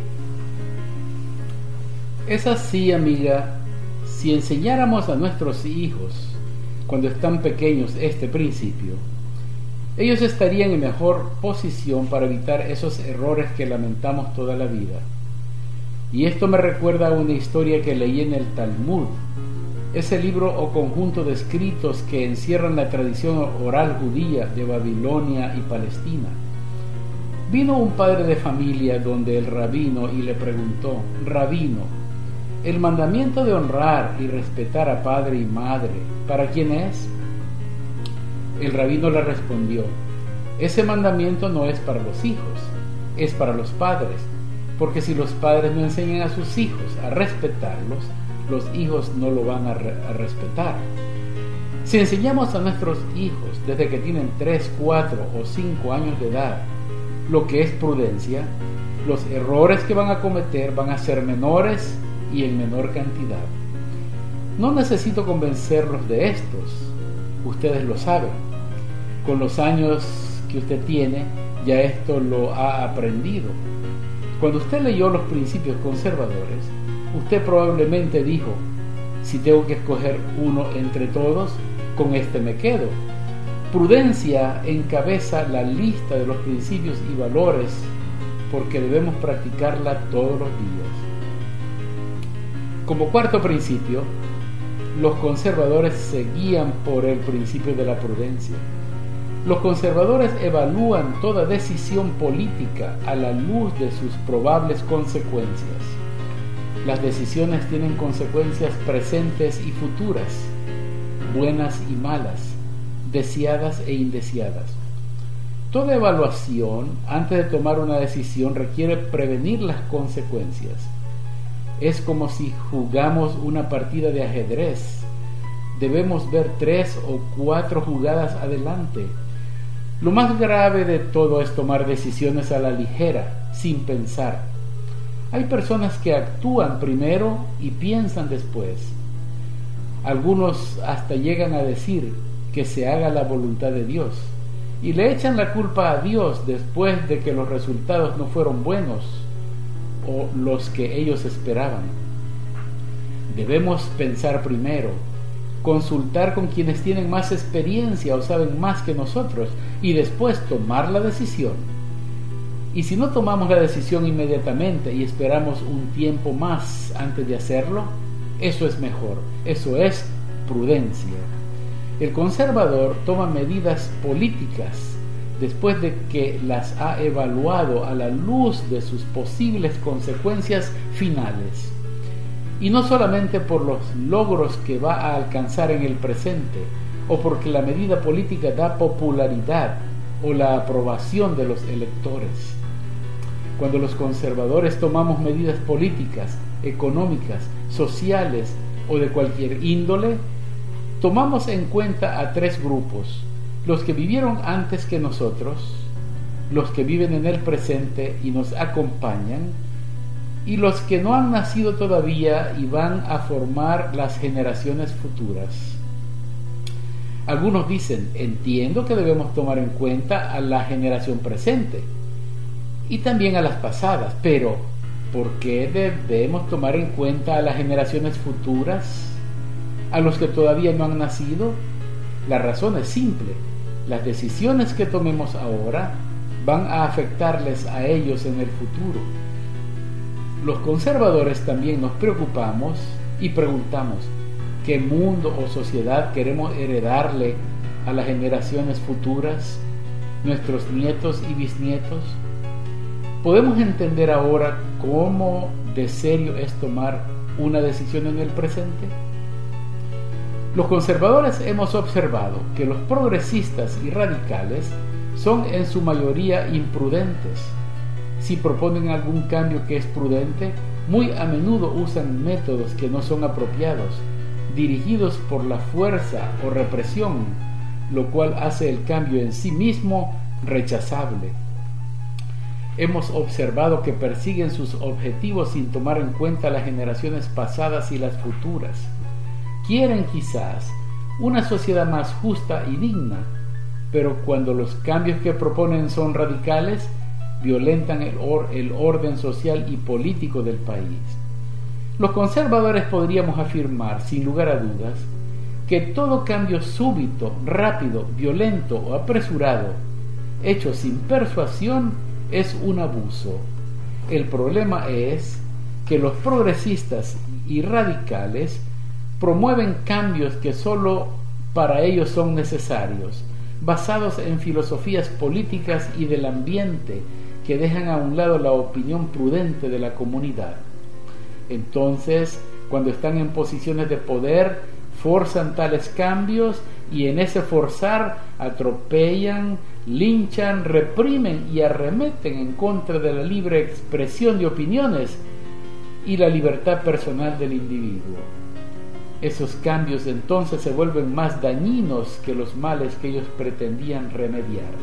Es así, amiga. Si enseñáramos a nuestros hijos cuando están pequeños este principio, ellos estarían en mejor posición para evitar esos errores que lamentamos toda la vida. Y esto me recuerda a una historia que leí en el Talmud, ese libro o conjunto de escritos que encierran la tradición oral judía de Babilonia y Palestina. Vino un padre de familia donde el rabino y le preguntó: Rabino, el mandamiento de honrar y respetar a padre y madre, ¿para quién es? El rabino le respondió: ese mandamiento no es para los hijos, es para los padres, porque si los padres no enseñan a sus hijos a respetarlos, los hijos no lo van a, re- a respetar. Si enseñamos a nuestros hijos desde que tienen tres, cuatro o cinco años de edad lo que es prudencia, los errores que van a cometer van a ser menores y en menor cantidad. No necesito convencerlos de estos, ustedes lo saben. Con los años que usted tiene, ya esto lo ha aprendido. Cuando usted leyó los principios conservadores, usted probablemente dijo: si tengo que escoger uno entre todos, con este me quedo. Prudencia encabeza la lista de los principios y valores porque debemos practicarla todos los días. Como cuarto principio, los conservadores se guían por el principio de la prudencia. Los conservadores evalúan toda decisión política a la luz de sus probables consecuencias. Las decisiones tienen consecuencias presentes y futuras, buenas y malas, deseadas e indeseadas. Toda evaluación antes de tomar una decisión requiere prevenir las consecuencias. Es como si jugamos una partida de ajedrez. Debemos ver tres o cuatro jugadas adelante. Lo más grave de todo es tomar decisiones a la ligera, sin pensar. Hay personas que actúan primero y piensan después. Algunos hasta llegan a decir que se haga la voluntad de Dios y le echan la culpa a Dios después de que los resultados no fueron buenos o los que ellos esperaban. Debemos pensar primero, consultar con quienes tienen más experiencia o saben más que nosotros y después tomar la decisión. Y si no tomamos la decisión inmediatamente y esperamos un tiempo más antes de hacerlo, eso es mejor, eso es prudencia. El conservador toma medidas políticas después de que las ha evaluado a la luz de sus posibles consecuencias finales, y no solamente por los logros que va a alcanzar en el presente o porque la medida política da popularidad o la aprobación de los electores. Cuando los conservadores tomamos medidas políticas, económicas, sociales o de cualquier índole, tomamos en cuenta a tres grupos: los que vivieron antes que nosotros, los que viven en el presente y nos acompañan, y los que no han nacido todavía y van a formar las generaciones futuras. Algunos dicen: entiendo que debemos tomar en cuenta a la generación presente y también a las pasadas, pero ¿por qué debemos tomar en cuenta a las generaciones futuras? ¿A los que todavía no han nacido? La razón es simple: las decisiones que tomemos ahora van a afectarles a ellos en el futuro. Los conservadores también nos preocupamos y preguntamos: ¿qué mundo o sociedad queremos heredarle a las generaciones futuras, nuestros nietos y bisnietos? ¿Podemos entender ahora cómo de serio es tomar una decisión en el presente? Los conservadores hemos observado que los progresistas y radicales son en su mayoría imprudentes. Si proponen algún cambio que es prudente, muy a menudo usan métodos que no son apropiados, dirigidos por la fuerza o represión, lo cual hace el cambio en sí mismo rechazable. Hemos observado que persiguen sus objetivos sin tomar en cuenta las generaciones pasadas y las futuras. Quieren quizás una sociedad más justa y digna, pero cuando los cambios que proponen son radicales, violentan el, or- el orden social y político del país. Los conservadores podríamos afirmar, sin lugar a dudas, que todo cambio súbito, rápido, violento o apresurado, hecho sin persuasión, es un abuso. El problema es que los progresistas y radicales promueven cambios que solo para ellos son necesarios, basados en filosofías políticas y del ambiente que dejan a un lado la opinión prudente de la comunidad. Entonces, cuando están en posiciones de poder, forzan tales cambios y en ese forzar atropellan, linchan, reprimen y arremeten en contra de la libre expresión de opiniones y la libertad personal del individuo. Esos cambios entonces se vuelven más dañinos que los males que ellos pretendían remediar.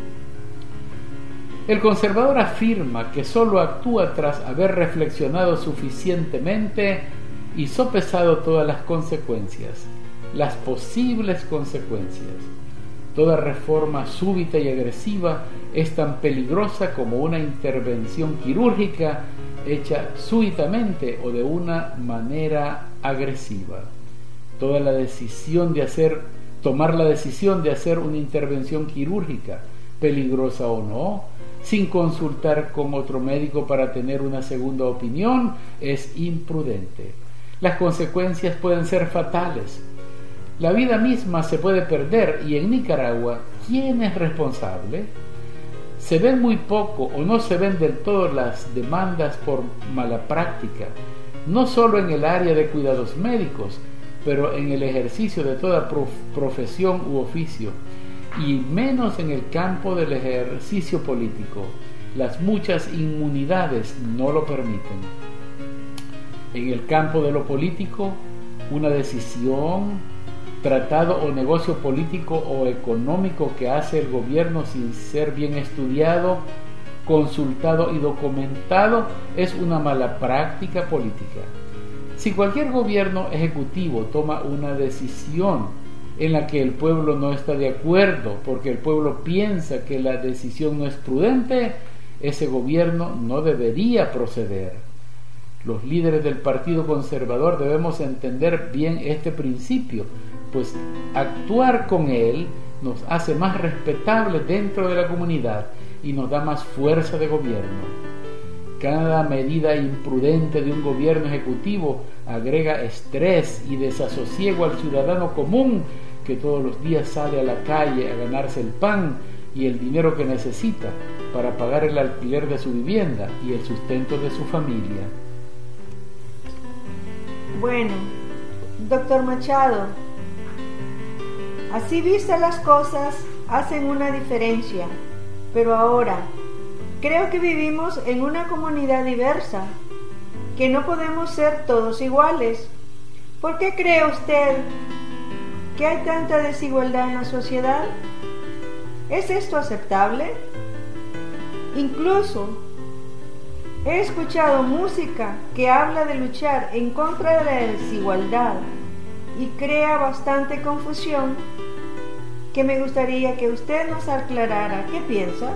El conservador afirma que sólo actúa tras haber reflexionado suficientemente y sopesado todas las consecuencias, las posibles consecuencias. Toda reforma súbita y agresiva es tan peligrosa como una intervención quirúrgica hecha súbitamente o de una manera agresiva. Toda la decisión de hacer, tomar la decisión de hacer una intervención quirúrgica, peligrosa o no, sin consultar con otro médico para tener una segunda opinión, es imprudente. Las consecuencias pueden ser fatales. La vida misma se puede perder y en Nicaragua, ¿quién es responsable? Se ven muy poco o no se ven del todo las demandas por mala práctica, no solo en el área de cuidados médicos, pero en el ejercicio de toda prof- profesión u oficio, y menos en el campo del ejercicio político. Las muchas inmunidades no lo permiten. En el campo de lo político, una decisión, tratado o negocio político o económico que hace el gobierno sin ser bien estudiado, consultado y documentado es una mala práctica política. Si cualquier gobierno ejecutivo toma una decisión en la que el pueblo no está de acuerdo porque el pueblo piensa que la decisión no es prudente, ese gobierno no debería proceder. Los líderes del Partido Conservador debemos entender bien este principio, pues actuar con él nos hace más respetables dentro de la comunidad y nos da más fuerza de gobierno. Cada medida imprudente de un gobierno ejecutivo agrega estrés y desasosiego al ciudadano común que todos los días sale a la calle a ganarse el pan y el dinero que necesita para pagar el alquiler de su vivienda y el sustento de su familia. Bueno, doctor Machado, así vistas las cosas hacen una diferencia, pero ahora creo que vivimos en una comunidad diversa, que no podemos ser todos iguales. ¿Por qué cree usted que hay tanta desigualdad en la sociedad? ¿Es esto aceptable? Incluso he escuchado música que habla de luchar en contra de la desigualdad y crea bastante confusión, que me gustaría que usted nos aclarara. ¿Qué piensa?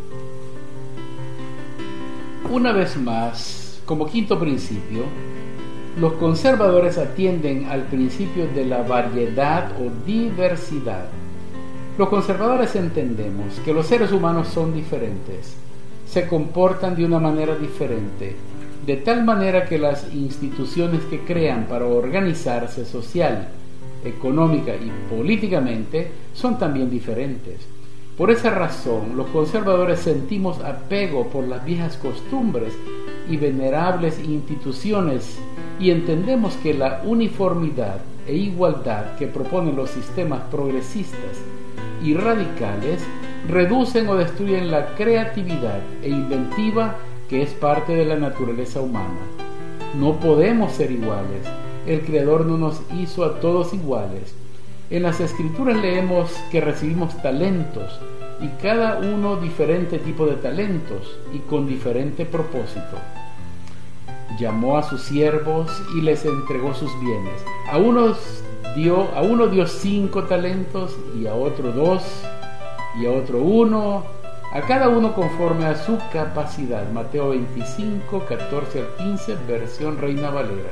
Una vez más, como quinto principio, los conservadores atienden al principio de la variedad o diversidad. Los conservadores entendemos que los seres humanos son diferentes, se comportan de una manera diferente, de tal manera que las instituciones que crean para organizarse social, económica y políticamente son también diferentes. Por esa razón, los conservadores sentimos apego por las viejas costumbres y venerables instituciones y entendemos que la uniformidad e igualdad que proponen los sistemas progresistas y radicales reducen o destruyen la creatividad e inventiva que es parte de la naturaleza humana. No podemos ser iguales. El Creador no nos hizo a todos iguales. En las Escrituras leemos que recibimos talentos y cada uno diferente tipo de talentos y con diferente propósito. Llamó a sus siervos y les entregó sus bienes. A unos dio, a uno dio cinco talentos, y a otro dos, y a otro uno, a cada uno conforme a su capacidad. Mateo veinticinco, catorce al quince, versión Reina Valera.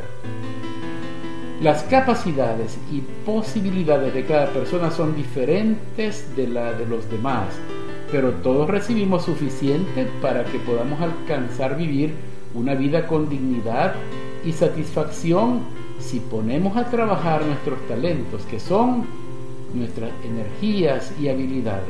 Las capacidades y posibilidades de cada persona son diferentes de la de los demás, pero todos recibimos suficiente para que podamos alcanzar vivir una vida con dignidad y satisfacción si ponemos a trabajar nuestros talentos, que son nuestras energías y habilidades.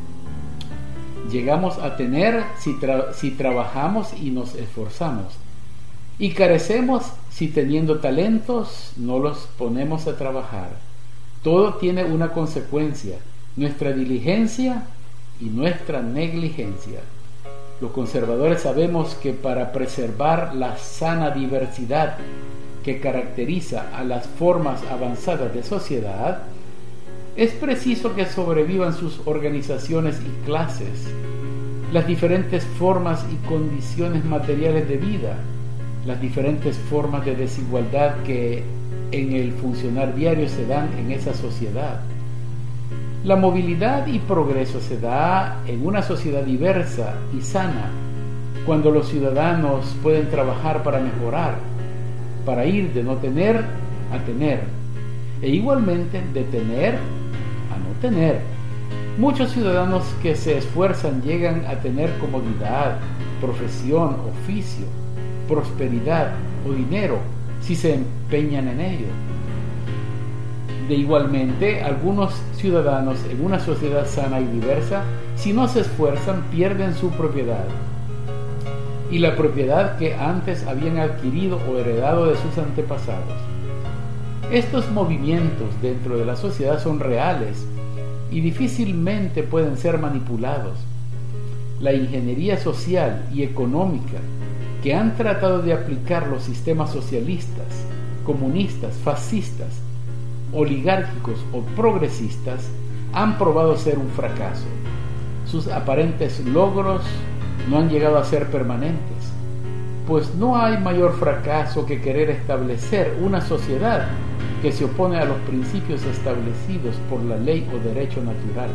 Llegamos a tener si, tra- si trabajamos y nos esforzamos, y carecemos si teniendo talentos no los ponemos a trabajar. Todo tiene una consecuencia: nuestra diligencia y nuestra negligencia. Los conservadores sabemos que para preservar la sana diversidad que caracteriza a las formas avanzadas de sociedad, es preciso que sobrevivan sus organizaciones y clases, las diferentes formas y condiciones materiales de vida, las diferentes formas de desigualdad que en el funcionar diario se dan en esa sociedad. La movilidad y progreso se da en una sociedad diversa y sana, cuando los ciudadanos pueden trabajar para mejorar, para ir de no tener a tener, e igualmente de tener a no tener. Muchos ciudadanos que se esfuerzan llegan a tener comodidad, profesión, oficio, prosperidad o dinero si se empeñan en ello. De igualmente, algunos ciudadanos en una sociedad sana y diversa, si no se esfuerzan, pierden su propiedad y la propiedad que antes habían adquirido o heredado de sus antepasados. Estos movimientos dentro de la sociedad son reales y difícilmente pueden ser manipulados. La ingeniería social y económica que han tratado de aplicar los sistemas socialistas, comunistas, fascistas, oligárquicos o progresistas han probado ser un fracaso. Sus aparentes logros no han llegado a ser permanentes, pues no hay mayor fracaso que querer establecer una sociedad que se opone a los principios establecidos por la ley o derecho natural.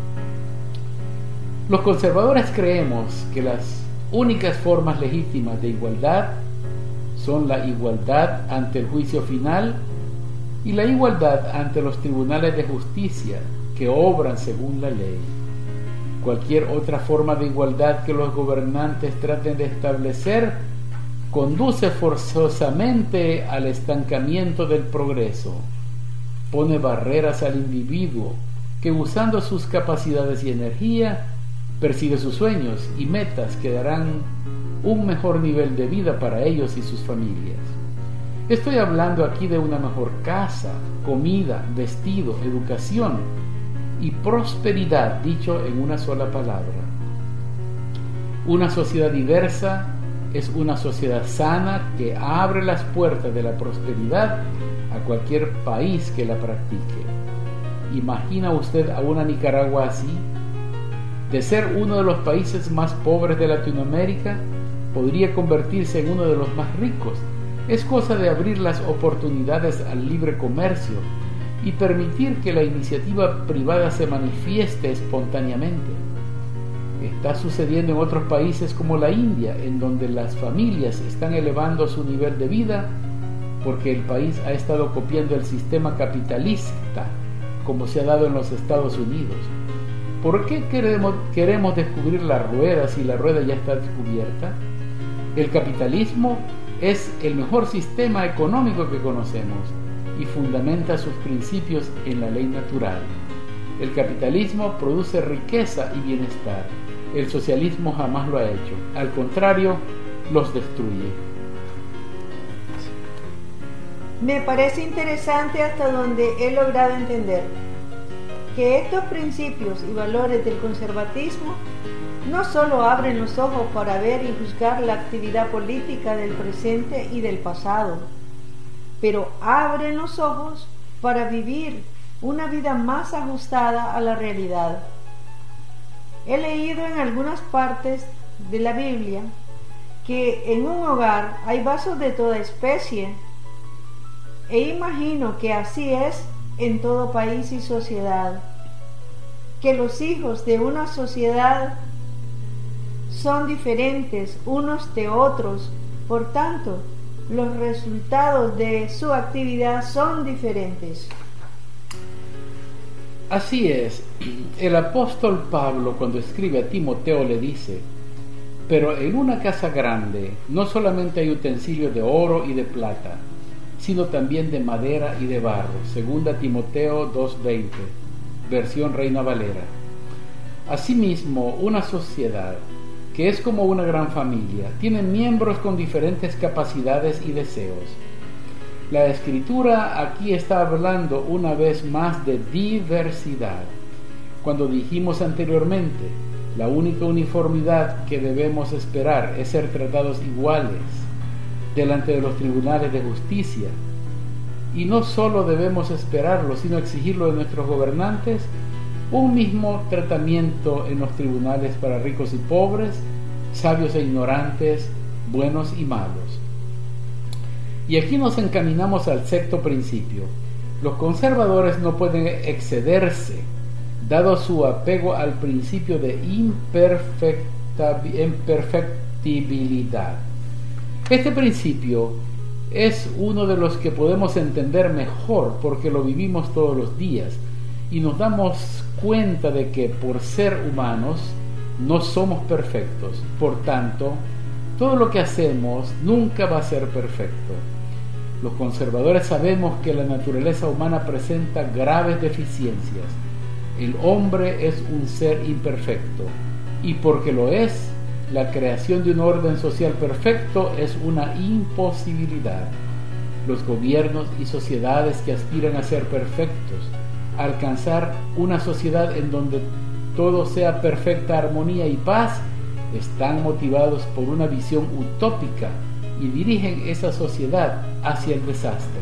Los conservadores creemos que las únicas formas legítimas de igualdad son la igualdad ante el juicio final y la igualdad ante los tribunales de justicia que obran según la ley. Cualquier otra forma de igualdad que los gobernantes traten de establecer conduce forzosamente al estancamiento del progreso, pone barreras al individuo que, usando sus capacidades y energía, persigue sus sueños y metas que darán un mejor nivel de vida para ellos y sus familias. Estoy hablando aquí de una mejor casa, comida, vestido, educación y prosperidad, dicho en una sola palabra. Una sociedad diversa es una sociedad sana que abre las puertas de la prosperidad a cualquier país que la practique. ¿Imagina usted a una Nicaragua así? De ser uno de los países más pobres de Latinoamérica, podría convertirse en uno de los más ricos. Es cosa de abrir las oportunidades al libre comercio y permitir que la iniciativa privada se manifieste espontáneamente. Está sucediendo en otros países como la India, en donde las familias están elevando su nivel de vida porque el país ha estado copiando el sistema capitalista, como se ha dado en los Estados Unidos. ¿Por qué queremos, queremos descubrir la rueda si la rueda ya está descubierta? El capitalismo es el mejor sistema económico que conocemos y fundamenta sus principios en la ley natural. El capitalismo produce riqueza y bienestar. El socialismo jamás lo ha hecho. Al contrario, los destruye. Me parece interesante hasta donde he logrado entender que estos principios y valores del conservatismo no solo abren los ojos para ver y juzgar la actividad política del presente y del pasado, pero abren los ojos para vivir una vida más ajustada a la realidad. He leído en algunas partes de la Biblia que en un hogar hay vasos de toda especie, e imagino que así es en todo país y sociedad, que los hijos de una sociedad son diferentes unos de otros, por tanto, los resultados de su actividad son diferentes. Así es, el apóstol Pablo cuando escribe a Timoteo le dice: pero en una casa grande no solamente hay utensilios de oro y de plata, sino también de madera y de barro. Segunda Timoteo dos veinte, versión Reina Valera. Asimismo, una sociedad que es como una gran familia tiene miembros con diferentes capacidades y deseos. La Escritura aquí está hablando una vez más de diversidad. Cuando dijimos anteriormente, la única uniformidad que debemos esperar es ser tratados iguales delante de los tribunales de justicia. Y no solo debemos esperarlo, sino exigirlo de nuestros gobernantes, un mismo tratamiento en los tribunales para ricos y pobres, sabios e ignorantes, buenos y malos. Y aquí nos encaminamos al sexto principio. Los conservadores no pueden excederse, dado su apego al principio de imperfectibilidad. Este principio es uno de los que podemos entender mejor porque lo vivimos todos los días y nos damos cuenta de que por ser humanos no somos perfectos. Por tanto, todo lo que hacemos nunca va a ser perfecto. Los conservadores sabemos que la naturaleza humana presenta graves deficiencias. El hombre es un ser imperfecto, y porque lo es, la creación de un orden social perfecto es una imposibilidad. Los gobiernos y sociedades que aspiran a ser perfectos, a alcanzar una sociedad en donde todo sea perfecta armonía y paz, están motivados por una visión utópica y dirigen esa sociedad hacia el desastre.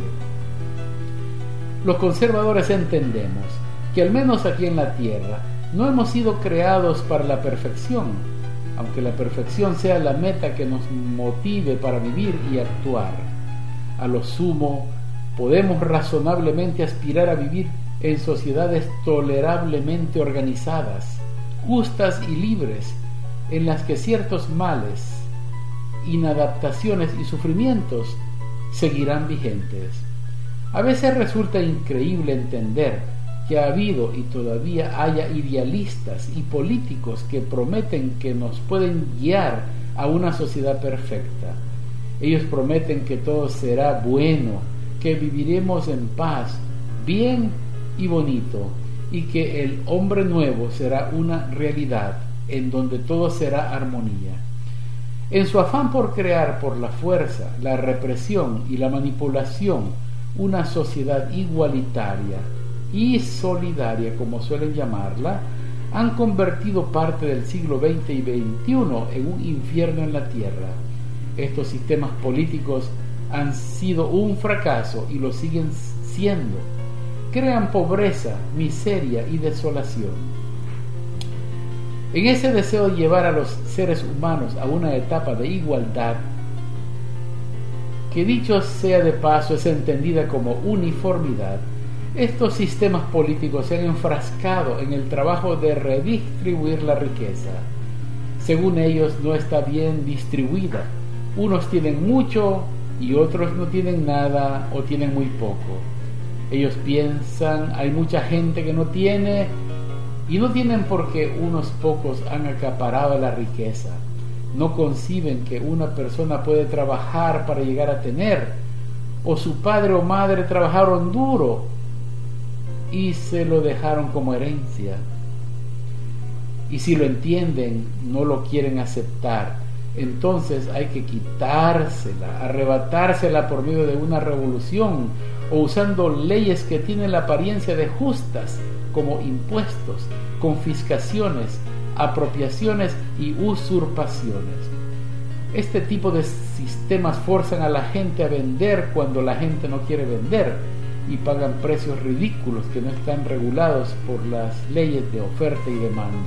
Los conservadores entendemos que al menos aquí en la tierra no hemos sido creados para la perfección, aunque la perfección sea la meta que nos motive para vivir y actuar. A lo sumo, podemos razonablemente aspirar a vivir en sociedades tolerablemente organizadas, justas y libres, en las que ciertos males, inadaptaciones y sufrimientos seguirán vigentes. A veces resulta increíble entender que ha habido y todavía haya idealistas y políticos que prometen que nos pueden guiar a una sociedad perfecta. Ellos prometen que todo será bueno, que viviremos en paz, bien y bonito, y que el hombre nuevo será una realidad en donde todo será armonía. En su afán por crear por la fuerza, la represión y la manipulación una sociedad igualitaria y solidaria, como suelen llamarla, han convertido parte del siglo veinte y veintiuno en un infierno en la tierra. Estos sistemas políticos han sido un fracaso y lo siguen siendo. Crean pobreza, miseria y desolación. En ese deseo de llevar a los seres humanos a una etapa de igualdad, que dicho sea de paso es entendida como uniformidad, estos sistemas políticos se han enfrascado en el trabajo de redistribuir la riqueza. Según ellos, no está bien distribuida. Unos tienen mucho y otros no tienen nada o tienen muy poco. Ellos piensan, hay mucha gente que no tiene, y no tienen porque unos pocos han acaparado la riqueza. No conciben que una persona puede trabajar para llegar a tener, o su padre o madre trabajaron duro y se lo dejaron como herencia. Y si lo entienden, no lo quieren aceptar. Entonces hay que quitársela, arrebatársela por medio de una revolución o usando leyes que tienen la apariencia de justas, como impuestos, confiscaciones, apropiaciones y usurpaciones. Este tipo de sistemas forzan a la gente a vender cuando la gente no quiere vender y pagan precios ridículos que no están regulados por las leyes de oferta y demanda.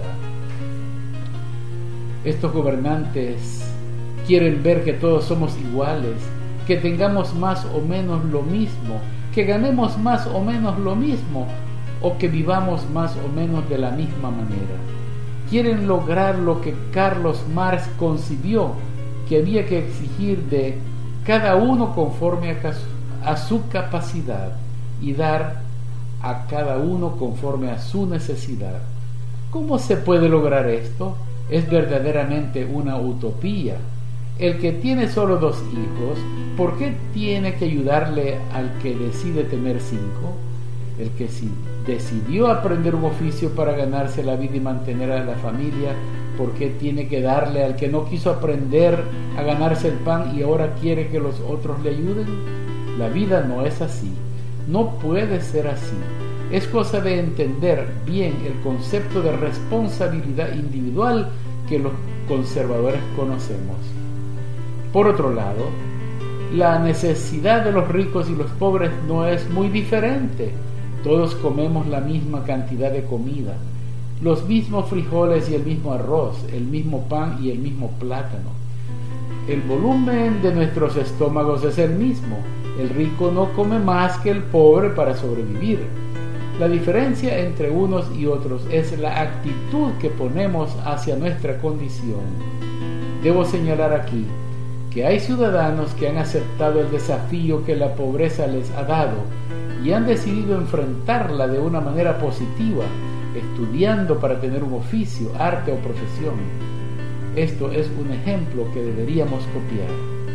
Estos gobernantes quieren ver que todos somos iguales, que tengamos más o menos lo mismo, que ganemos más o menos lo mismo o que vivamos más o menos de la misma manera. Quieren lograr lo que Carlos Marx concibió, que había que exigir de cada uno conforme a, a su capacidad y dar a cada uno conforme a su necesidad. ¿Cómo se puede lograr esto? Es verdaderamente una utopía. El que tiene solo dos hijos, ¿por qué tiene que ayudarle al que decide tener cinco? El que si decidió aprender un oficio para ganarse la vida y mantener a la familia, ¿por qué tiene que darle al que no quiso aprender a ganarse el pan y ahora quiere que los otros le ayuden? La vida no es así, no puede ser así. Es cosa de entender bien el concepto de responsabilidad individual que los conservadores conocemos. Por otro lado, la necesidad de los ricos y los pobres no es muy diferente. Todos comemos la misma cantidad de comida, los mismos frijoles y el mismo arroz, el mismo pan y el mismo plátano. El volumen de nuestros estómagos es el mismo. El rico no come más que el pobre para sobrevivir. La diferencia entre unos y otros es la actitud que ponemos hacia nuestra condición. Debo señalar aquí que hay ciudadanos que han aceptado el desafío que la pobreza les ha dado y han decidido enfrentarla de una manera positiva, estudiando para tener un oficio, arte o profesión. Esto es un ejemplo que deberíamos copiar.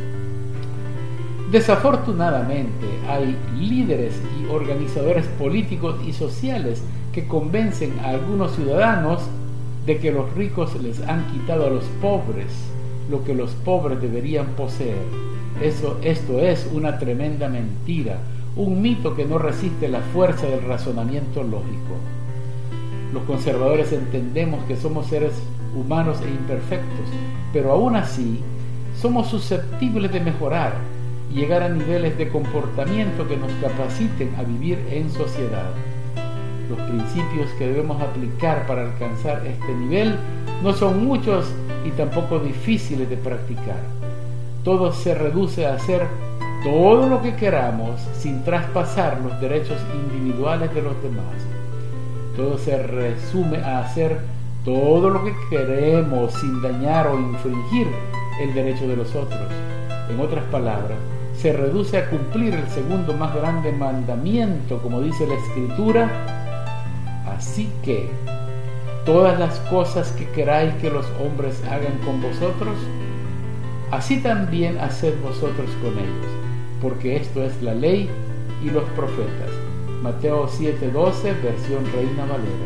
Desafortunadamente, hay líderes y organizadores políticos y sociales que convencen a algunos ciudadanos de que los ricos les han quitado a los pobres lo que los pobres deberían poseer. Eso, esto es una tremenda mentira, un mito que no resiste la fuerza del razonamiento lógico. Los conservadores entendemos que somos seres humanos e imperfectos, pero aún así somos susceptibles de mejorar y llegar a niveles de comportamiento que nos capaciten a vivir en sociedad. Los principios que debemos aplicar para alcanzar este nivel no son muchos y tampoco difíciles de practicar. Todo se reduce a hacer todo lo que queramos sin traspasar los derechos individuales de los demás. Todo se resume a hacer todo lo que queremos sin dañar o infringir el derecho de los otros. En otras palabras, se reduce a cumplir el segundo más grande mandamiento, como dice la Escritura: así que todas las cosas que queráis que los hombres hagan con vosotros, así también haced vosotros con ellos, porque esto es la ley y los profetas. Mateo siete doce, versión Reina Valera.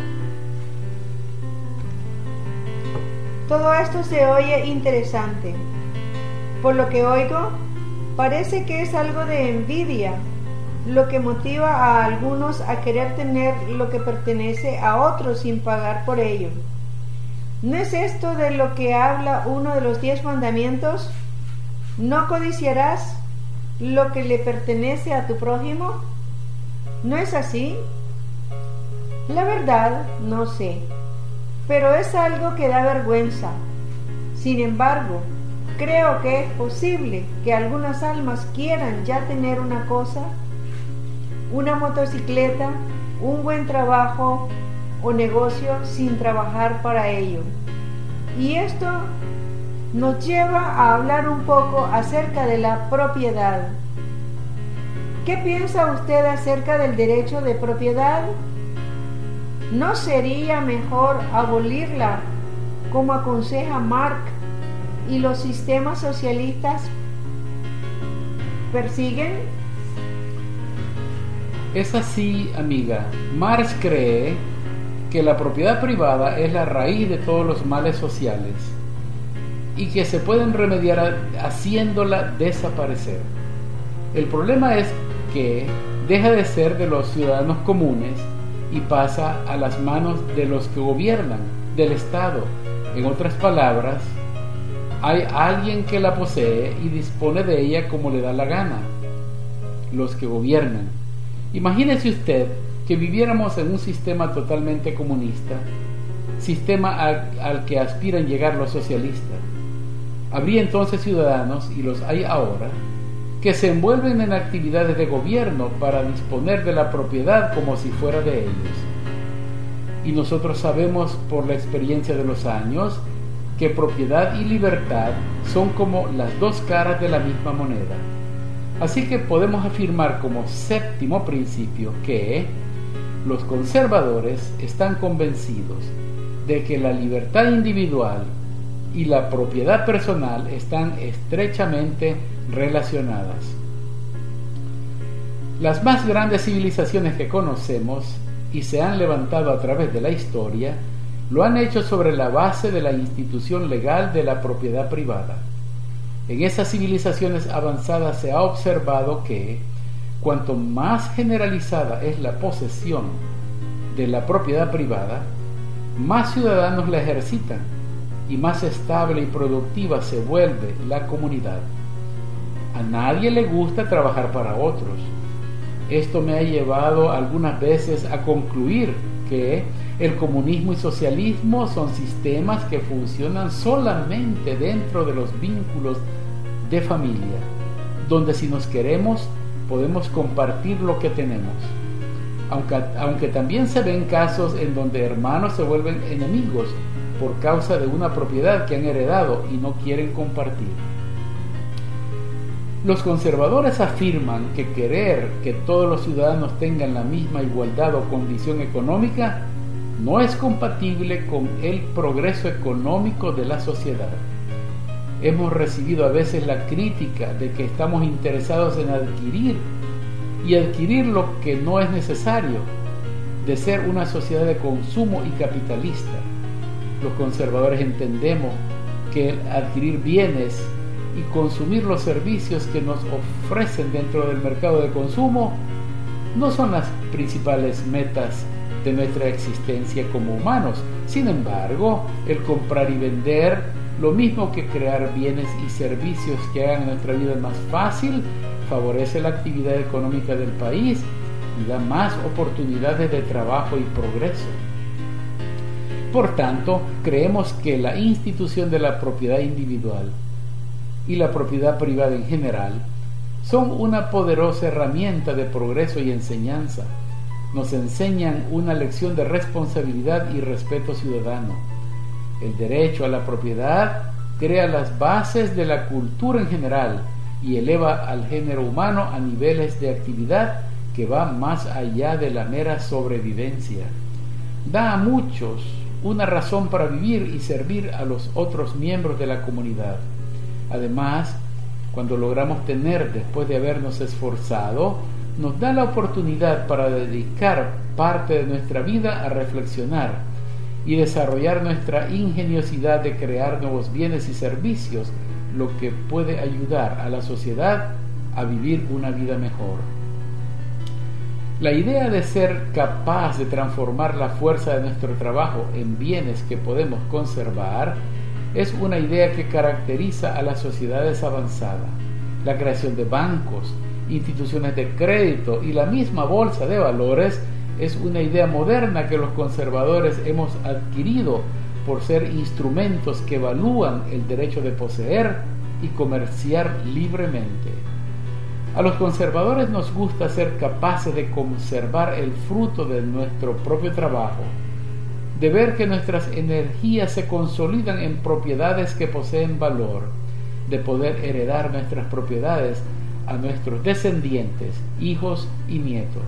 Todo esto se oye interesante. Por lo que oigo, parece que es algo de envidia lo que motiva a algunos a querer tener lo que pertenece a otros sin pagar por ello. ¿No es esto de lo que habla uno de los diez mandamientos? ¿No codiciarás lo que le pertenece a tu prójimo? ¿No es así? La verdad, no sé, pero es algo que da vergüenza. Sin embargo, creo que es posible que algunas almas quieran ya tener una cosa, una motocicleta, un buen trabajo o negocio sin trabajar para ello. Y esto nos lleva a hablar un poco acerca de la propiedad. ¿Qué piensa usted acerca del derecho de propiedad? ¿No sería mejor abolirla, como aconseja Marx y los sistemas socialistas persiguen? Es así, amiga. Marx cree que la propiedad privada es la raíz de todos los males sociales y que se pueden remediar haciéndola desaparecer. El problema es que deja de ser de los ciudadanos comunes y pasa a las manos de los que gobiernan, del Estado. En otras palabras, hay alguien que la posee y dispone de ella como le da la gana. Los que gobiernan. Imagínese usted que viviéramos en un sistema totalmente comunista, sistema al, al que aspiran llegar los socialistas. Habría entonces ciudadanos, y los hay ahora, que se envuelven en actividades de gobierno para disponer de la propiedad como si fuera de ellos. Y nosotros sabemos por la experiencia de los años que propiedad y libertad son como las dos caras de la misma moneda. Así que podemos afirmar como séptimo principio que los conservadores están convencidos de que la libertad individual y la propiedad personal están estrechamente relacionadas. Las más grandes civilizaciones que conocemos y se han levantado a través de la historia lo han hecho sobre la base de la institución legal de la propiedad privada. En esas civilizaciones avanzadas se ha observado que cuanto más generalizada es la posesión de la propiedad privada, más ciudadanos la ejercitan y más estable y productiva se vuelve la comunidad. A nadie le gusta trabajar para otros. Esto me ha llevado algunas veces a concluir que el comunismo y socialismo son sistemas que funcionan solamente dentro de los vínculos de familia, donde si nos queremos podemos compartir lo que tenemos, aunque, aunque también se ven casos en donde hermanos se vuelven enemigos por causa de una propiedad que han heredado y no quieren compartir. Los conservadores afirman que querer que todos los ciudadanos tengan la misma igualdad o condición económica no es compatible con el progreso económico de la sociedad. Hemos recibido a veces la crítica de que estamos interesados en adquirir y adquirir lo que no es necesario, de ser una sociedad de consumo y capitalista. Los conservadores entendemos que el adquirir bienes y consumir los servicios que nos ofrecen dentro del mercado de consumo no son las principales metas de nuestra existencia como humanos. Sin embargo, el comprar y vender, lo mismo que crear bienes y servicios que hagan nuestra vida más fácil, favorece la actividad económica del país y da más oportunidades de trabajo y progreso. Por tanto, creemos que la institución de la propiedad individual y la propiedad privada en general son una poderosa herramienta de progreso y enseñanza. Nos enseñan una lección de responsabilidad y respeto ciudadano. El derecho a la propiedad crea las bases de la cultura en general y eleva al género humano a niveles de actividad que va más allá de la mera sobrevivencia. Da a muchos una razón para vivir y servir a los otros miembros de la comunidad. Además, cuando logramos tener después de habernos esforzado, nos da la oportunidad para dedicar parte de nuestra vida a reflexionar y desarrollar nuestra ingeniosidad de crear nuevos bienes y servicios, lo que puede ayudar a la sociedad a vivir una vida mejor. La idea de ser capaz de transformar la fuerza de nuestro trabajo en bienes que podemos conservar es una idea que caracteriza a las sociedades avanzadas. La creación de bancos, instituciones de crédito y la misma bolsa de valores es una idea moderna que los conservadores hemos adquirido por ser instrumentos que evalúan el derecho de poseer y comerciar libremente. A los conservadores nos gusta ser capaces de conservar el fruto de nuestro propio trabajo, de ver que nuestras energías se consolidan en propiedades que poseen valor, de poder heredar nuestras propiedades a nuestros descendientes, hijos y nietos.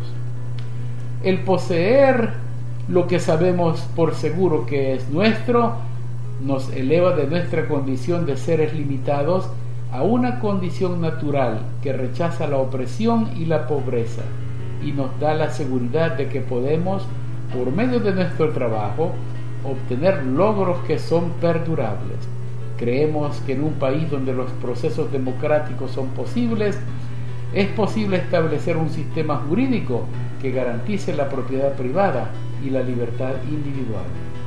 El poseer lo que sabemos por seguro que es nuestro nos eleva de nuestra condición de seres limitados a una condición natural que rechaza la opresión y la pobreza y nos da la seguridad de que podemos, por medio de nuestro trabajo, obtener logros que son perdurables. Creemos que en un país donde los procesos democráticos son posibles, es posible establecer un sistema jurídico que garantice la propiedad privada y la libertad individual.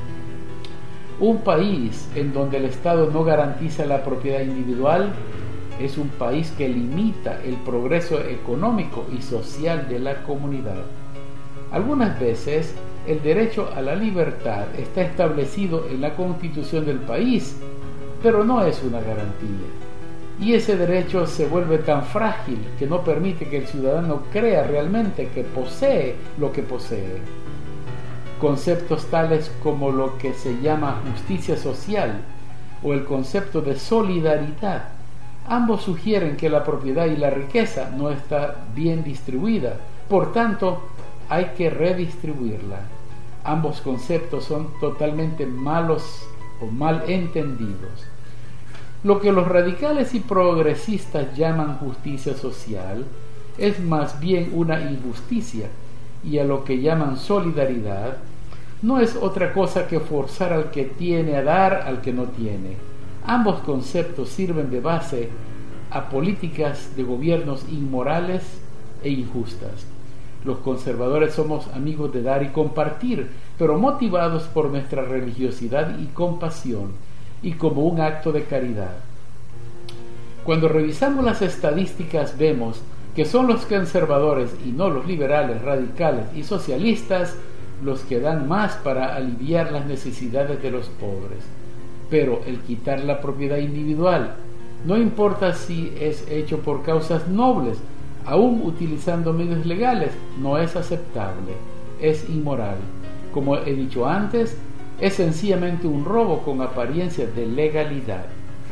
Un país en donde el Estado no garantiza la propiedad individual es un país que limita el progreso económico y social de la comunidad. Algunas veces el derecho a la libertad está establecido en la Constitución del país, pero no es una garantía. y ese derecho se vuelve tan frágil que no permite que el ciudadano crea realmente que posee lo que posee. Conceptos tales como lo que se llama justicia social o el concepto de solidaridad, ambos sugieren que la propiedad y la riqueza no está bien distribuida, por tanto hay que redistribuirla. Ambos conceptos son totalmente malos o mal entendidos. Lo que los radicales y progresistas llaman justicia social es más bien una injusticia, y a lo que llaman solidaridad no es otra cosa que forzar al que tiene a dar al que no tiene. Ambos conceptos sirven de base a políticas de gobiernos inmorales e injustas. Los conservadores somos amigos de dar y compartir, pero motivados por nuestra religiosidad y compasión, y como un acto de caridad. Cuando revisamos las estadísticas vemos que son los conservadores y no los liberales, radicales y socialistas los que dan más para aliviar las necesidades de los pobres. Pero el quitar la propiedad individual, no importa si es hecho por causas nobles, aún utilizando medios legales, no es aceptable, es inmoral. Como he dicho antes, es sencillamente un robo con apariencia de legalidad.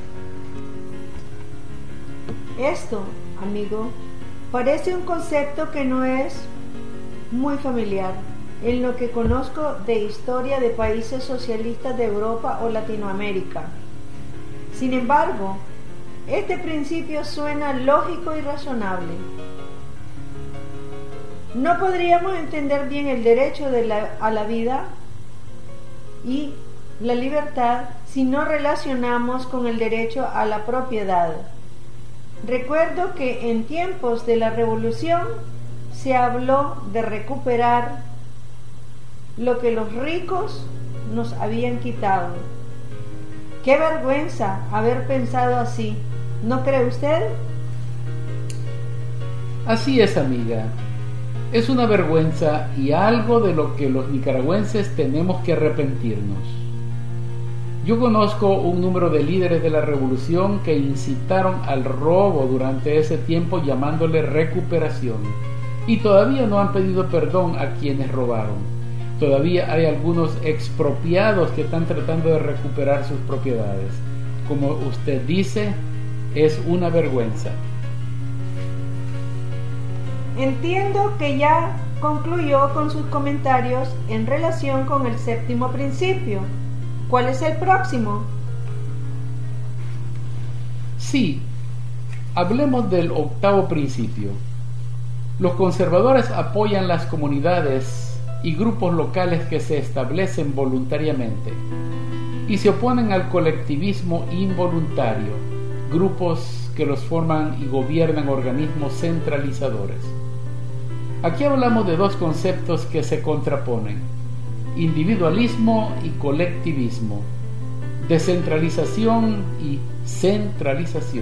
Esto, amigo, parece un concepto que no es muy familiar en lo que conozco de historia de países socialistas de Europa o Latinoamérica. Sin embargo, este principio suena lógico y razonable. No podríamos entender bien el derecho de la, a la vida y la libertad si no relacionamos con el derecho a la propiedad. Recuerdo que en tiempos de la Revolución se habló de recuperar lo que los ricos nos habían quitado. ¡Qué vergüenza haber pensado así! ¿No cree usted? Así es, amiga. Es una vergüenza y algo de lo que los nicaragüenses tenemos que arrepentirnos. Yo conozco un número de líderes de la revolución que incitaron al robo durante ese tiempo llamándole recuperación, y todavía no han pedido perdón a quienes robaron. Todavía hay algunos expropiados que están tratando de recuperar sus propiedades. Como usted dice, es una vergüenza. Entiendo que ya concluyó con sus comentarios en relación con el séptimo principio. ¿Cuál es el próximo? Sí, hablemos del octavo principio. Los conservadores apoyan las comunidades y grupos locales que se establecen voluntariamente y se oponen al colectivismo involuntario, grupos que los forman y gobiernan organismos centralizadores. Aquí hablamos de dos conceptos que se contraponen: individualismo y colectivismo, descentralización y centralización,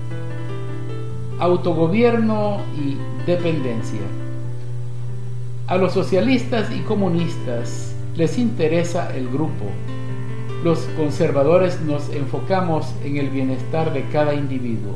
autogobierno y dependencia. A los socialistas y comunistas les interesa el grupo. Los conservadores nos enfocamos en el bienestar de cada individuo.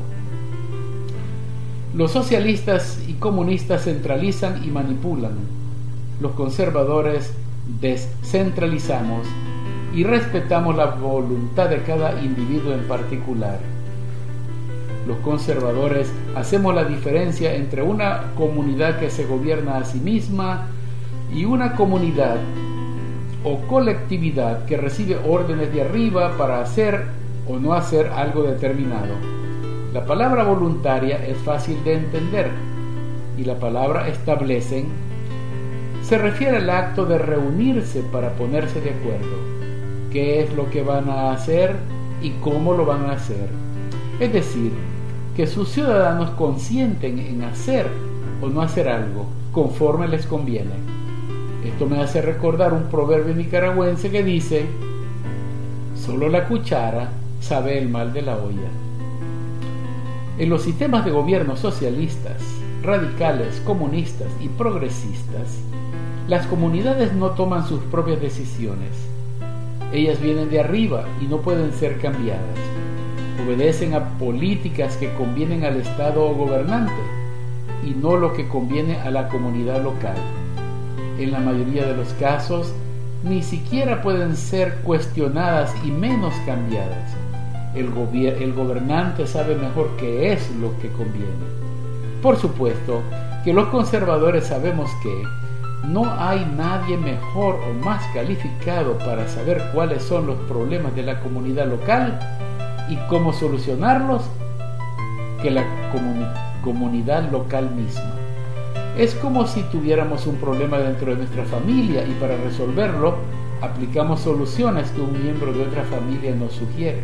Los socialistas y comunistas centralizan y manipulan. Los conservadores descentralizamos y respetamos la voluntad de cada individuo en particular. Los conservadores hacemos la diferencia entre una comunidad que se gobierna a sí misma y una comunidad o colectividad que recibe órdenes de arriba para hacer o no hacer algo determinado. La palabra voluntaria es fácil de entender y la palabra establecen se refiere al acto de reunirse para ponerse de acuerdo. ¿Qué es lo que van a hacer y cómo lo van a hacer? Es decir, que sus ciudadanos consienten en hacer o no hacer algo conforme les conviene. Esto me hace recordar un proverbio nicaragüense que dice: solo la cuchara sabe el mal de la olla. En los sistemas de gobierno socialistas, radicales, comunistas y progresistas, las comunidades no toman sus propias decisiones. Ellas vienen de arriba y no pueden ser cambiadas. obedecen a políticas que convienen al Estado o gobernante y no lo que conviene a la comunidad local. En la mayoría de los casos, ni siquiera pueden ser cuestionadas y menos cambiadas. El, gobier- el gobernante sabe mejor qué es lo que conviene. Por supuesto que los conservadores sabemos que no hay nadie mejor o más calificado para saber cuáles son los problemas de la comunidad local y cómo solucionarlos que la comuni- comunidad local misma. Es como si tuviéramos un problema dentro de nuestra familia y para resolverlo aplicamos soluciones que un miembro de otra familia nos sugiere.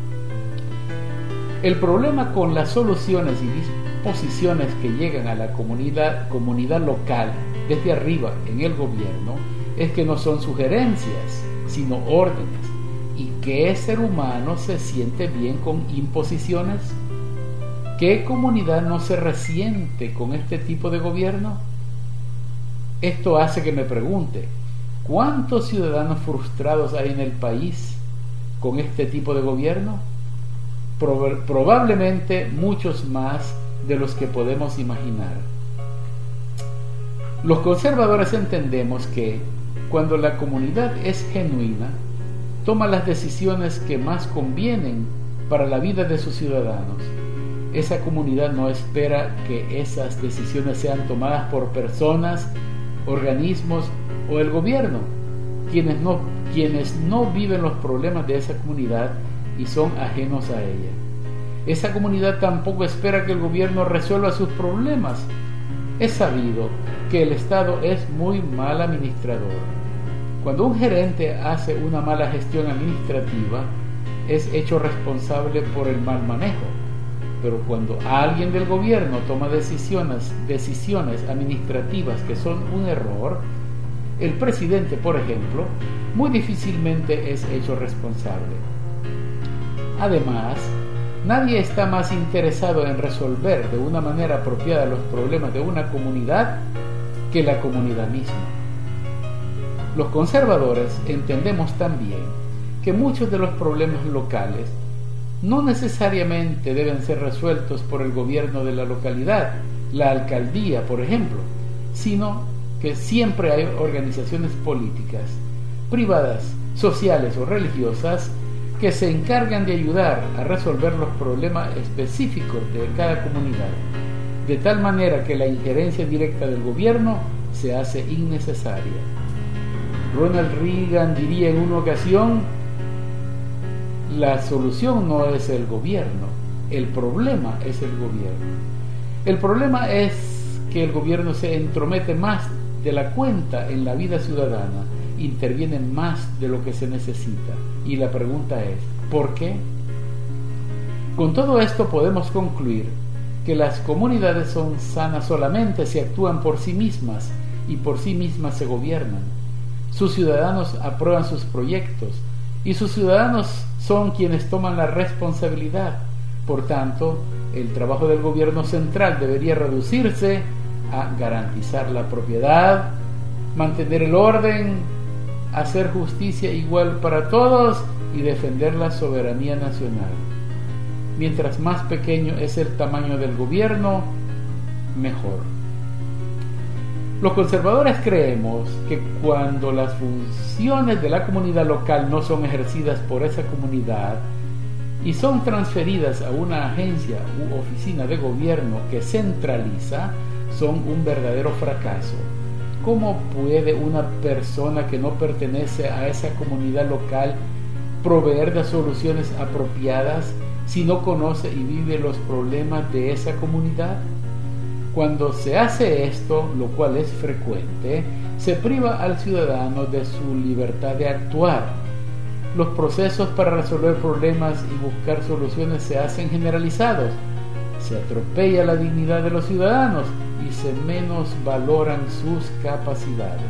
El problema con las soluciones y disposiciones que llegan a la comunidad, comunidad local desde arriba en el gobierno es que no son sugerencias, sino órdenes. ¿Y qué ser humano se siente bien con imposiciones? ¿Qué comunidad no se resiente con este tipo de gobierno? Esto hace que me pregunte, ¿cuántos ciudadanos frustrados hay en el país con este tipo de gobierno? Prob- probablemente muchos más de los que podemos imaginar. Los conservadores entendemos que cuando la comunidad es genuina, toma las decisiones que más convienen para la vida de sus ciudadanos. Esa comunidad no espera que esas decisiones sean tomadas por personas, organismos o el gobierno, quienes no, quienes no viven los problemas de esa comunidad y son ajenos a ella. Esa comunidad tampoco espera que el gobierno resuelva sus problemas. Es sabido que el Estado es muy mal administrador. Cuando un gerente hace una mala gestión administrativa, es hecho responsable por el mal manejo. Pero cuando alguien del gobierno toma decisiones, decisiones administrativas que son un error, el presidente, por ejemplo, muy difícilmente es hecho responsable. Además, nadie está más interesado en resolver de una manera apropiada los problemas de una comunidad que la comunidad misma. Los conservadores entendemos también que muchos de los problemas locales no necesariamente deben ser resueltos por el gobierno de la localidad, la alcaldía, por ejemplo, sino que siempre hay organizaciones políticas, privadas, sociales o religiosas que se encargan de ayudar a resolver los problemas específicos de cada comunidad, de tal manera que la injerencia directa del gobierno se hace innecesaria. Ronald Reagan diría en una ocasión: la solución no es el gobierno, el problema es el gobierno. El problema es que el gobierno se entromete más de la cuenta en la vida ciudadana, interviene más de lo que se necesita. Y la pregunta es, ¿por qué? Con todo esto podemos concluir que las comunidades son sanas solamente si actúan por sí mismas y por sí mismas se gobiernan. Sus ciudadanos aprueban sus proyectos y sus ciudadanos son quienes toman la responsabilidad. Por tanto, el trabajo del gobierno central debería reducirse a garantizar la propiedad, mantener el orden, hacer justicia igual para todos y defender la soberanía nacional. Mientras más pequeño es el tamaño del gobierno, mejor. Los conservadores creemos que cuando las funciones de la comunidad local no son ejercidas por esa comunidad y son transferidas a una agencia u oficina de gobierno que centraliza, son un verdadero fracaso. ¿Cómo puede una persona que no pertenece a esa comunidad local proveer de soluciones apropiadas si no conoce y vive los problemas de esa comunidad? Cuando se hace esto, lo cual es frecuente, se priva al ciudadano de su libertad de actuar. Los procesos para resolver problemas y buscar soluciones se hacen generalizados. Se atropella la dignidad de los ciudadanos y se menos valoran sus capacidades.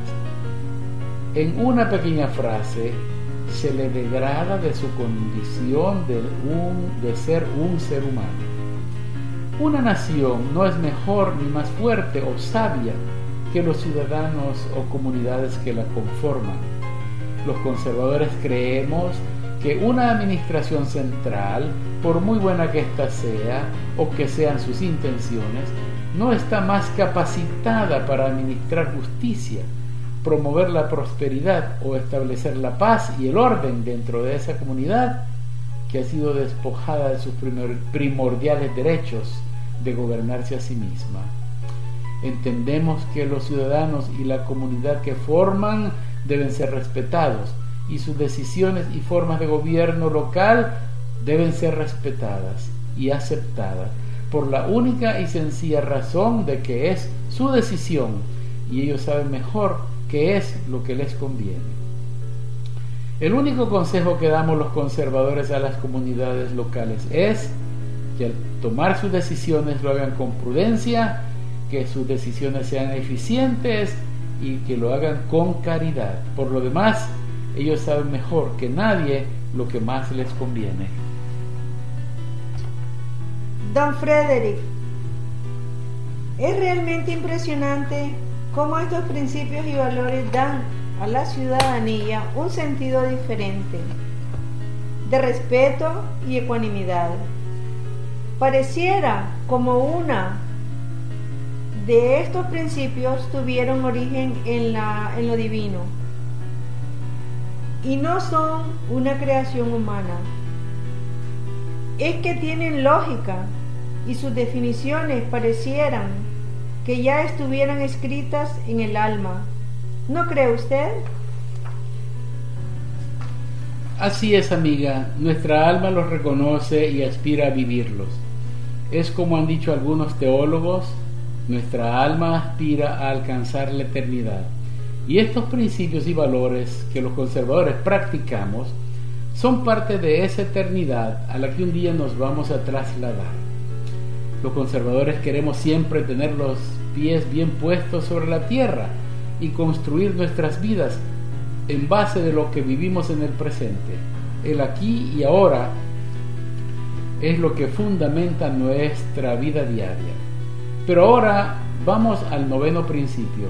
En una pequeña frase, se le degrada de su condición de, un, de ser un ser humano. Una nación no es mejor ni más fuerte o sabia que los ciudadanos o comunidades que la conforman. Los conservadores creemos que una administración central, por muy buena que ésta sea o que sean sus intenciones, no está más capacitada para administrar justicia, promover la prosperidad o establecer la paz y el orden dentro de esa comunidad que ha sido despojada de sus primordiales derechos de gobernarse a sí misma. Entendemos que los ciudadanos y la comunidad que forman deben ser respetados y sus decisiones y formas de gobierno local deben ser respetadas y aceptadas por la única y sencilla razón de que es su decisión y ellos saben mejor qué es lo que les conviene. El único consejo que damos los conservadores a las comunidades locales es que al tomar sus decisiones lo hagan con prudencia, que sus decisiones sean eficientes y que lo hagan con caridad. Por lo demás, ellos saben mejor que nadie lo que más les conviene. Don Frederick, es realmente impresionante cómo estos principios y valores dan a la ciudadanía un sentido diferente, de respeto y ecuanimidad. Pareciera como una de estos principios tuvieron origen en, la, en lo divino y no son una creación humana. Es que tienen lógica y sus definiciones parecieran que ya estuvieran escritas en el alma. ¿No cree usted? Así es, amiga. Nuestra alma los reconoce y aspira a vivirlos. Es como han dicho algunos teólogos, nuestra alma aspira a alcanzar la eternidad. Y estos principios y valores que los conservadores practicamos son parte de esa eternidad a la que un día nos vamos a trasladar. Los conservadores queremos siempre tener los pies bien puestos sobre la tierra y construir nuestras vidas en base de lo que vivimos en el presente. El aquí y ahora es lo que fundamenta nuestra vida diaria. Pero ahora vamos al noveno principio.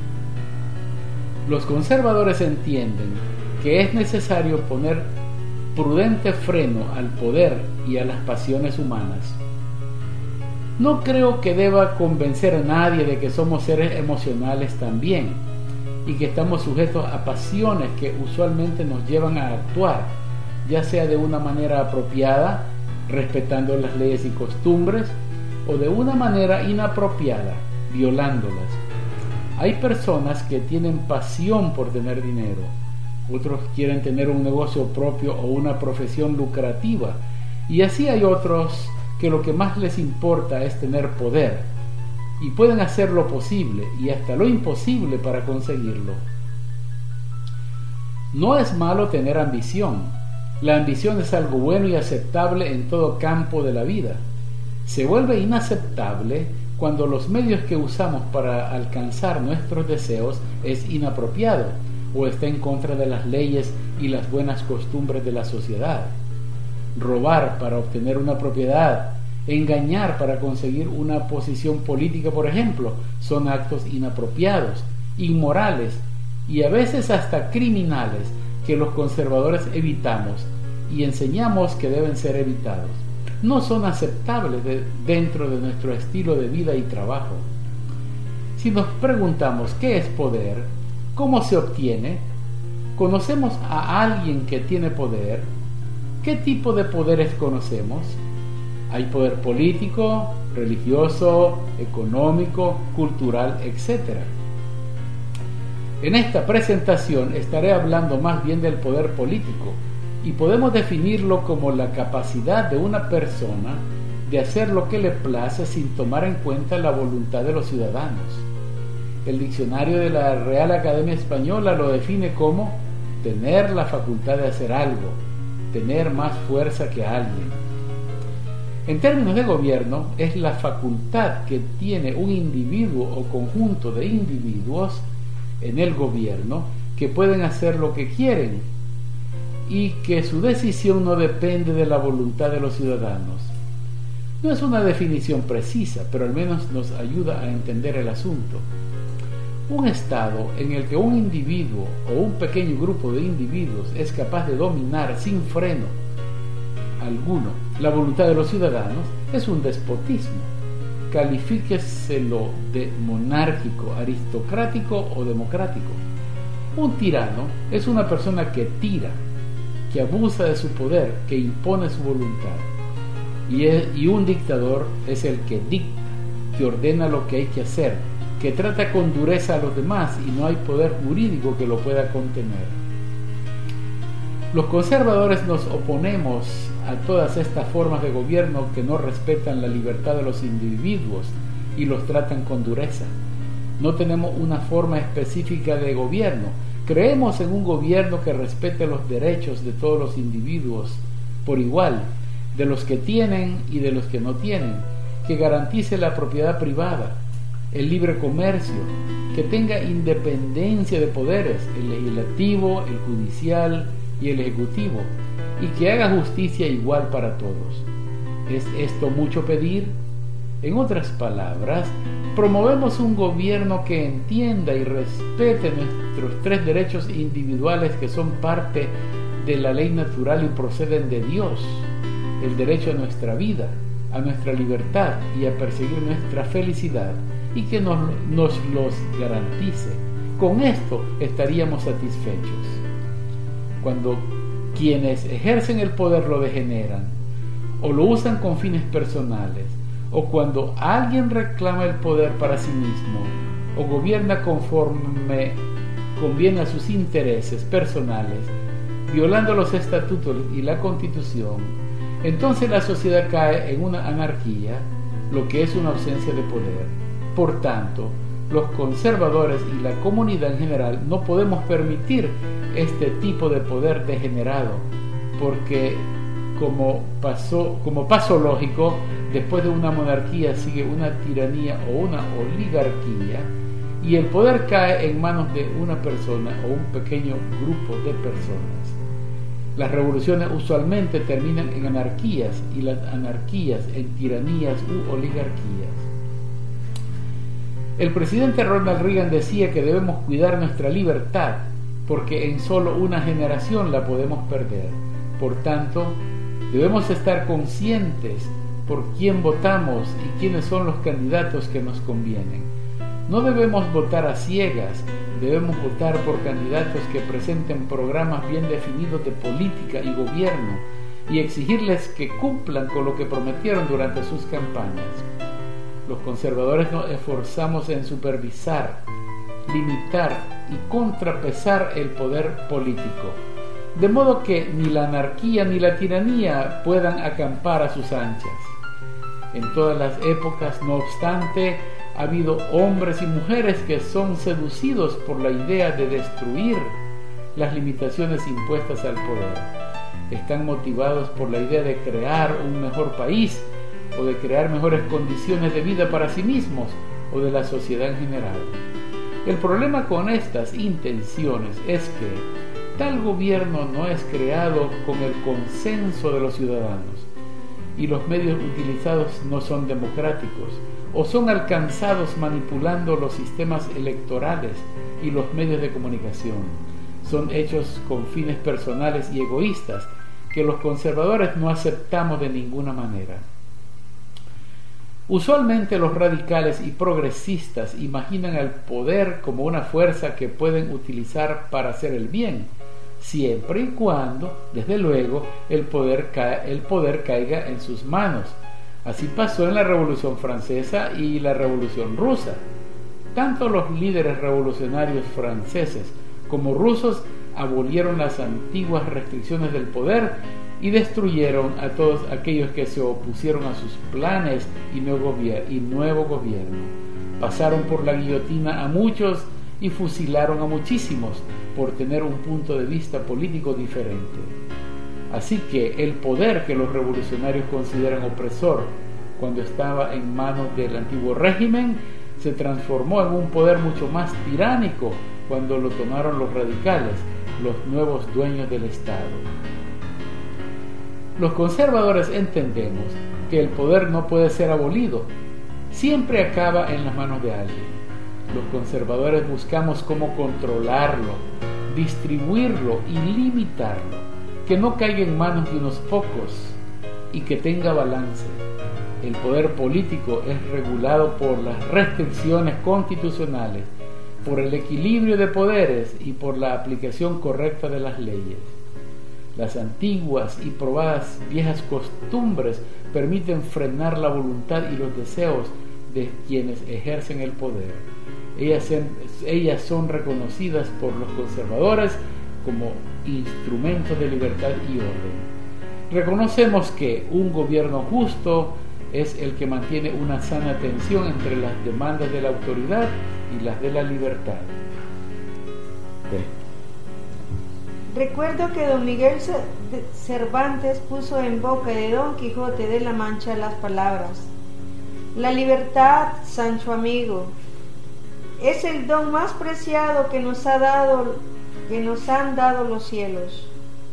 Los conservadores entienden que es necesario poner prudente freno al poder y a las pasiones humanas. No creo que deba convencer a nadie de que somos seres emocionales también y que estamos sujetos a pasiones que usualmente nos llevan a actuar, ya sea de una manera apropiada, respetando las leyes y costumbres, o de una manera inapropiada, violándolas. Hay personas que tienen pasión por tener dinero, otros quieren tener un negocio propio o una profesión lucrativa, y así hay otros que lo que más les importa es tener poder, y pueden hacer lo posible y hasta lo imposible para conseguirlo. No es malo tener ambición. La ambición es algo bueno y aceptable en todo campo de la vida. Se vuelve inaceptable cuando los medios que usamos para alcanzar nuestros deseos es inapropiado o está en contra de las leyes y las buenas costumbres de la sociedad. Robar para obtener una propiedad, engañar para conseguir una posición política, por ejemplo, son actos inapropiados, inmorales y a veces hasta criminales que los conservadores evitamos y enseñamos que deben ser evitados. No son aceptables de, dentro de nuestro estilo de vida y trabajo. Si nos preguntamos qué es poder, cómo se obtiene, conocemos a alguien que tiene poder, ¿qué tipo de poderes conocemos? Hay poder político, religioso, económico, cultural, etcétera. En esta presentación estaré hablando más bien del poder político y podemos definirlo como la capacidad de una persona de hacer lo que le place sin tomar en cuenta la voluntad de los ciudadanos. El diccionario de la Real Academia Española lo define como tener la facultad de hacer algo, tener más fuerza que alguien. En términos de gobierno, es la facultad que tiene un individuo o conjunto de individuos en el gobierno que pueden hacer lo que quieren y que su decisión no depende de la voluntad de los ciudadanos. No es una definición precisa, pero al menos nos ayuda a entender el asunto. Un estado en el que un individuo o un pequeño grupo de individuos es capaz de dominar sin freno alguno la voluntad de los ciudadanos es un despotismo. Califíqueselo de monárquico, aristocrático o democrático. Un tirano es una persona que tira, que abusa de su poder, que impone su voluntad. Y, es, y un dictador es el que dicta, que ordena lo que hay que hacer, que trata con dureza a los demás y no hay poder jurídico que lo pueda contener. Los conservadores nos oponemos a todas estas formas de gobierno que no respetan la libertad de los individuos y los tratan con dureza. No tenemos una forma específica de gobierno. Creemos en un gobierno que respete los derechos de todos los individuos por igual, de los que tienen y de los que no tienen, que garantice la propiedad privada, el libre comercio, que tenga independencia de poderes, el legislativo, el judicial y el ejecutivo, y que haga justicia igual para todos. ¿Es esto mucho pedir? En otras palabras, promovemos un gobierno que entienda y respete nuestros tres derechos individuales que son parte de la ley natural y proceden de Dios: el derecho a nuestra vida, a nuestra libertad y a perseguir nuestra felicidad, y que nos, nos los garantice. Con esto estaríamos satisfechos. Cuando quienes ejercen el poder lo degeneran, o lo usan con fines personales, o cuando alguien reclama el poder para sí mismo, o gobierna conforme conviene a sus intereses personales, violando los estatutos y la Constitución, entonces la sociedad cae en una anarquía, lo que es una ausencia de poder. Por tanto, los conservadores y la comunidad en general no podemos permitir este tipo de poder degenerado, porque como, pasó, como paso lógico, después de una monarquía sigue una tiranía o una oligarquía, y el poder cae en manos de una persona o un pequeño grupo de personas. Las revoluciones usualmente terminan en anarquías y las anarquías en tiranías u oligarquías. El presidente Ronald Reagan decía que debemos cuidar nuestra libertad porque en solo una generación la podemos perder. Por tanto, debemos estar conscientes por quién votamos y quiénes son los candidatos que nos convienen. No debemos votar a ciegas, debemos votar por candidatos que presenten programas bien definidos de política y gobierno y exigirles que cumplan con lo que prometieron durante sus campañas. Los conservadores nos esforzamos en supervisar, limitar y contrapesar el poder político, de modo que ni la anarquía ni la tiranía puedan acampar a sus anchas. En todas las épocas, no obstante, ha habido hombres y mujeres que son seducidos por la idea de destruir las limitaciones impuestas al poder. Están motivados por la idea de crear un mejor país o de crear mejores condiciones de vida para sí mismos o de la sociedad en general. El problema con estas intenciones es que tal gobierno no es creado con el consenso de los ciudadanos y los medios utilizados no son democráticos o son alcanzados manipulando los sistemas electorales y los medios de comunicación. Son hechos con fines personales y egoístas que los conservadores no aceptamos de ninguna manera. Usualmente los radicales y progresistas imaginan al poder como una fuerza que pueden utilizar para hacer el bien, siempre y cuando, desde luego, el poder, ca- el poder caiga en sus manos. Así pasó en la Revolución Francesa y la Revolución Rusa. Tanto los líderes revolucionarios franceses como rusos abolieron las antiguas restricciones del poder y destruyeron a todos aquellos que se opusieron a sus planes y nuevo, gobier- y nuevo gobierno. Pasaron por la guillotina a muchos y fusilaron a muchísimos por tener un punto de vista político diferente. Así que el poder que los revolucionarios consideran opresor cuando estaba en manos del antiguo régimen se transformó en un poder mucho más tiránico cuando lo tomaron los radicales, los nuevos dueños del Estado. Los conservadores entendemos que el poder no puede ser abolido, siempre acaba en las manos de alguien. los conservadores buscamos cómo controlarlo, distribuirlo y limitarlo, que no caiga en manos de unos pocos y que tenga balance. El poder político es regulado por las restricciones constitucionales, por el equilibrio de poderes y por la aplicación correcta de las leyes. Las antiguas y probadas viejas costumbres permiten frenar la voluntad y los deseos de quienes ejercen el poder. Ellas, ellas son reconocidas por los conservadores como instrumentos de libertad y orden. Reconocemos que un gobierno justo es el que mantiene una sana tensión entre las demandas de la autoridad y las de la libertad. Sí. Recuerdo que don Miguel Cervantes puso en boca de don Quijote de la Mancha las palabras: la libertad, Sancho amigo, es el don más preciado que nos ha dado, que nos han dado los cielos.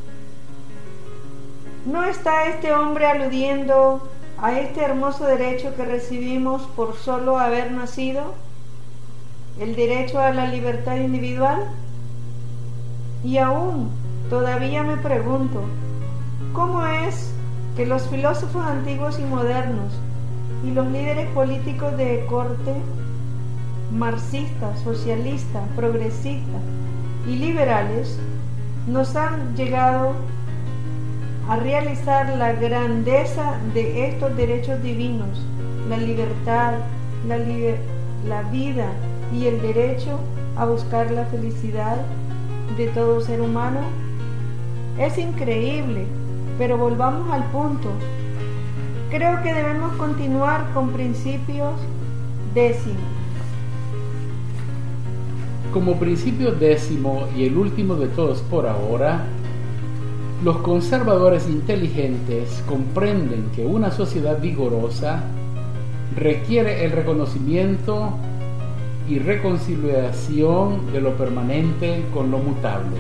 ¿No está este hombre aludiendo a este hermoso derecho que recibimos por solo haber nacido, el derecho a la libertad individual? Y aún todavía me pregunto, ¿cómo es que los filósofos antiguos y modernos y los líderes políticos de corte, marxistas, socialistas, progresistas y liberales, nos han llegado a realizar la grandeza de estos derechos divinos, la libertad, la, liber- la vida y el derecho a buscar la felicidad de todo ser humano? Es increíble, pero volvamos al punto. Creo que debemos continuar con principios décimos. Como principio décimo y el último de todos por ahora, los conservadores inteligentes comprenden que una sociedad vigorosa requiere el reconocimiento y reconciliación de lo permanente con lo mutable.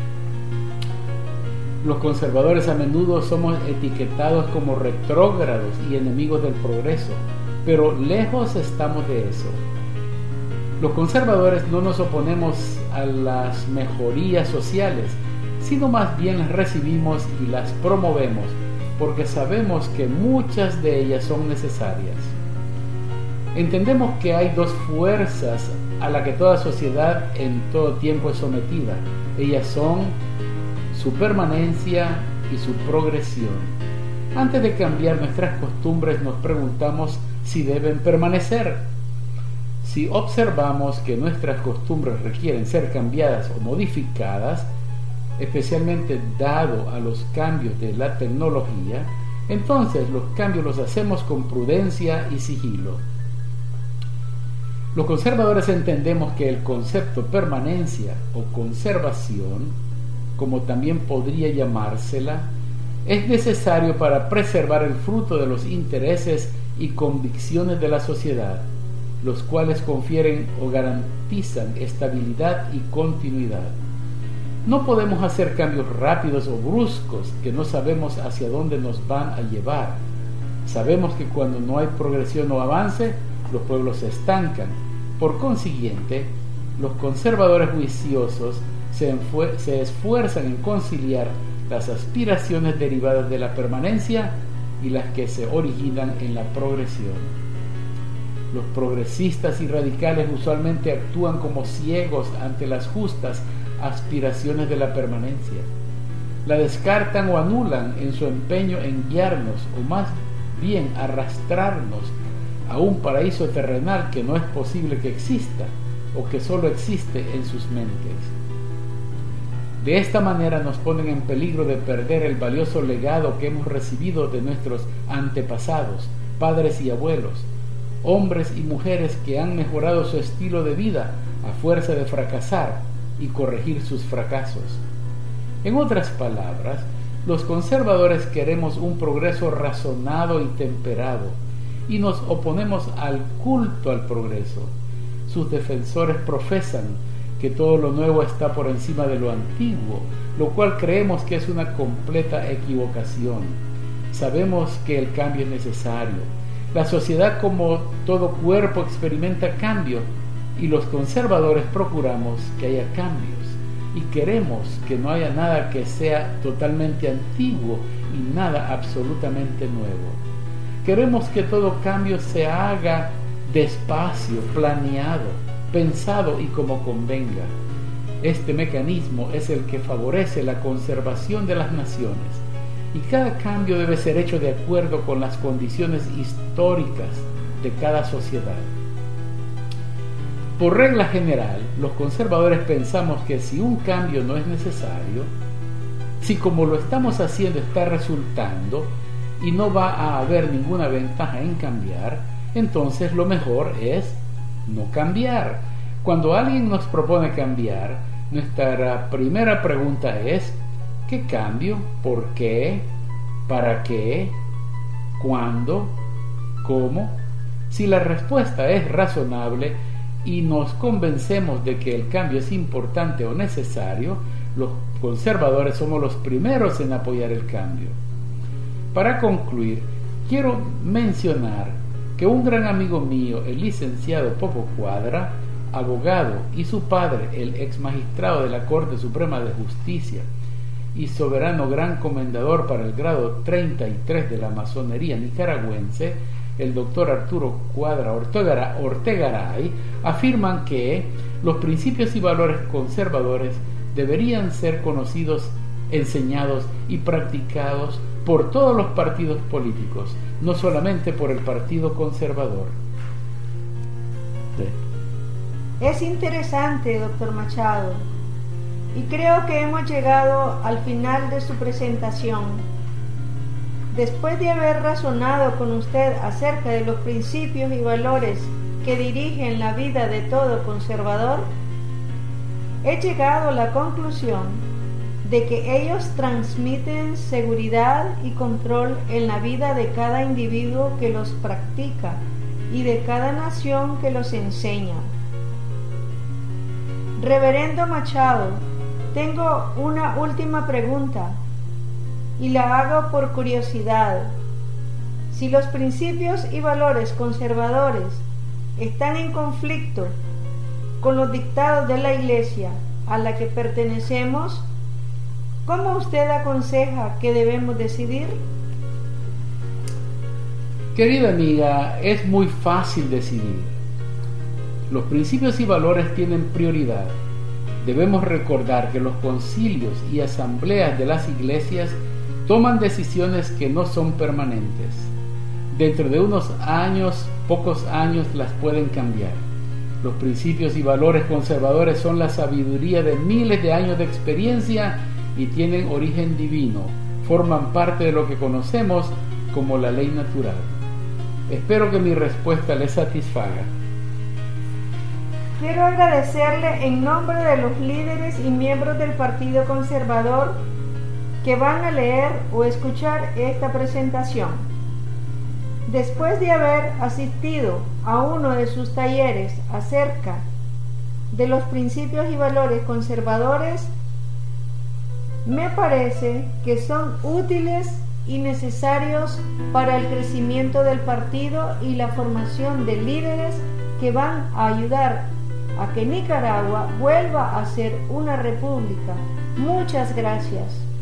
Los conservadores a menudo somos etiquetados como retrógrados y enemigos del progreso, pero lejos estamos de eso. Los conservadores no nos oponemos a las mejorías sociales, sino más bien las recibimos y las promovemos, porque sabemos que muchas de ellas son necesarias. Entendemos que hay dos fuerzas a las que toda sociedad en todo tiempo es sometida. Ellas son su permanencia y su progresión. Antes de cambiar nuestras costumbres nos preguntamos si deben permanecer. Si observamos que nuestras costumbres requieren ser cambiadas o modificadas, especialmente dado a los cambios de la tecnología, entonces los cambios los hacemos con prudencia y sigilo. Los conservadores entendemos que el concepto permanencia o conservación, como también podría llamársela, es necesario para preservar el fruto de los intereses y convicciones de la sociedad, los cuales confieren o garantizan estabilidad y continuidad. No podemos hacer cambios rápidos o bruscos que no sabemos hacia dónde nos van a llevar. Sabemos que cuando no hay progresión o avance, los pueblos se estancan. Por consiguiente, los conservadores juiciosos se, enfue- se esfuerzan en conciliar las aspiraciones derivadas de la permanencia y las que se originan en la progresión. Los progresistas y radicales usualmente actúan como ciegos ante las justas aspiraciones de la permanencia. La descartan o anulan en su empeño en guiarnos o más bien arrastrarnos a un paraíso terrenal que no es posible que exista o que solo existe en sus mentes. De esta manera nos ponen en peligro de perder el valioso legado que hemos recibido de nuestros antepasados, padres y abuelos, hombres y mujeres que han mejorado su estilo de vida a fuerza de fracasar y corregir sus fracasos. En otras palabras, los conservadores queremos un progreso razonado y temperado, y nos oponemos al culto al progreso. Sus defensores profesan que todo lo nuevo está por encima de lo antiguo, lo cual creemos que es una completa equivocación. Sabemos que el cambio es necesario. La sociedad, como todo cuerpo, experimenta cambio, y los conservadores procuramos que haya cambios y queremos que no haya nada que sea totalmente antiguo y nada absolutamente nuevo. Queremos que todo cambio se haga despacio, planeado, pensado y como convenga. Este mecanismo es el que favorece la conservación de las naciones y cada cambio debe ser hecho de acuerdo con las condiciones históricas de cada sociedad. Por regla general, los conservadores pensamos que si un cambio no es necesario, si como lo estamos haciendo está resultando y no va a haber ninguna ventaja en cambiar, entonces lo mejor es no cambiar. Cuando alguien nos propone cambiar, nuestra primera pregunta es: ¿qué cambio? ¿Por qué? ¿Para qué? ¿Cuándo? ¿Cómo? Si la respuesta es razonable y nos convencemos de que el cambio es importante o necesario, los conservadores somos los primeros en apoyar el cambio. Para concluir, quiero mencionar que un gran amigo mío, el licenciado Popo Cuadra, abogado, y su padre, el ex magistrado de la Corte Suprema de Justicia y soberano gran comendador para el grado treinta y tres de la masonería nicaragüense, el doctor Arturo Cuadra Ortegaray, afirman que los principios y valores conservadores deberían ser conocidos, enseñados y practicados por todos los partidos políticos, no solamente por el Partido Conservador. Sí. Es interesante, doctor Machado, y creo que hemos llegado al final de su presentación. Después de haber razonado con usted acerca de los principios y valores que dirigen la vida de todo conservador, he llegado a la conclusión de que ellos transmiten seguridad y control en la vida de cada individuo que los practica y de cada nación que los enseña. Reverendo Machado, tengo una última pregunta y la hago por curiosidad. Si los principios y valores conservadores están en conflicto con los dictados de la Iglesia a la que pertenecemos, ¿cómo usted aconseja que debemos decidir? Querida amiga, es muy fácil decidir. Los principios y valores tienen prioridad. Debemos recordar que los concilios y asambleas de las iglesias toman decisiones que no son permanentes. Dentro de unos años, pocos años, las pueden cambiar. Los principios y valores conservadores son la sabiduría de miles de años de experiencia y tienen origen divino. Forman parte de lo que conocemos como la ley natural. Espero que mi respuesta les satisfaga. Quiero agradecerle en nombre de los líderes y miembros del Partido Conservador que van a leer o escuchar esta presentación. Después de haber asistido a uno de sus talleres acerca de los principios y valores conservadores, me parece que son útiles y necesarios para el crecimiento del partido y la formación de líderes que van a ayudar a que Nicaragua vuelva a ser una república. Muchas gracias.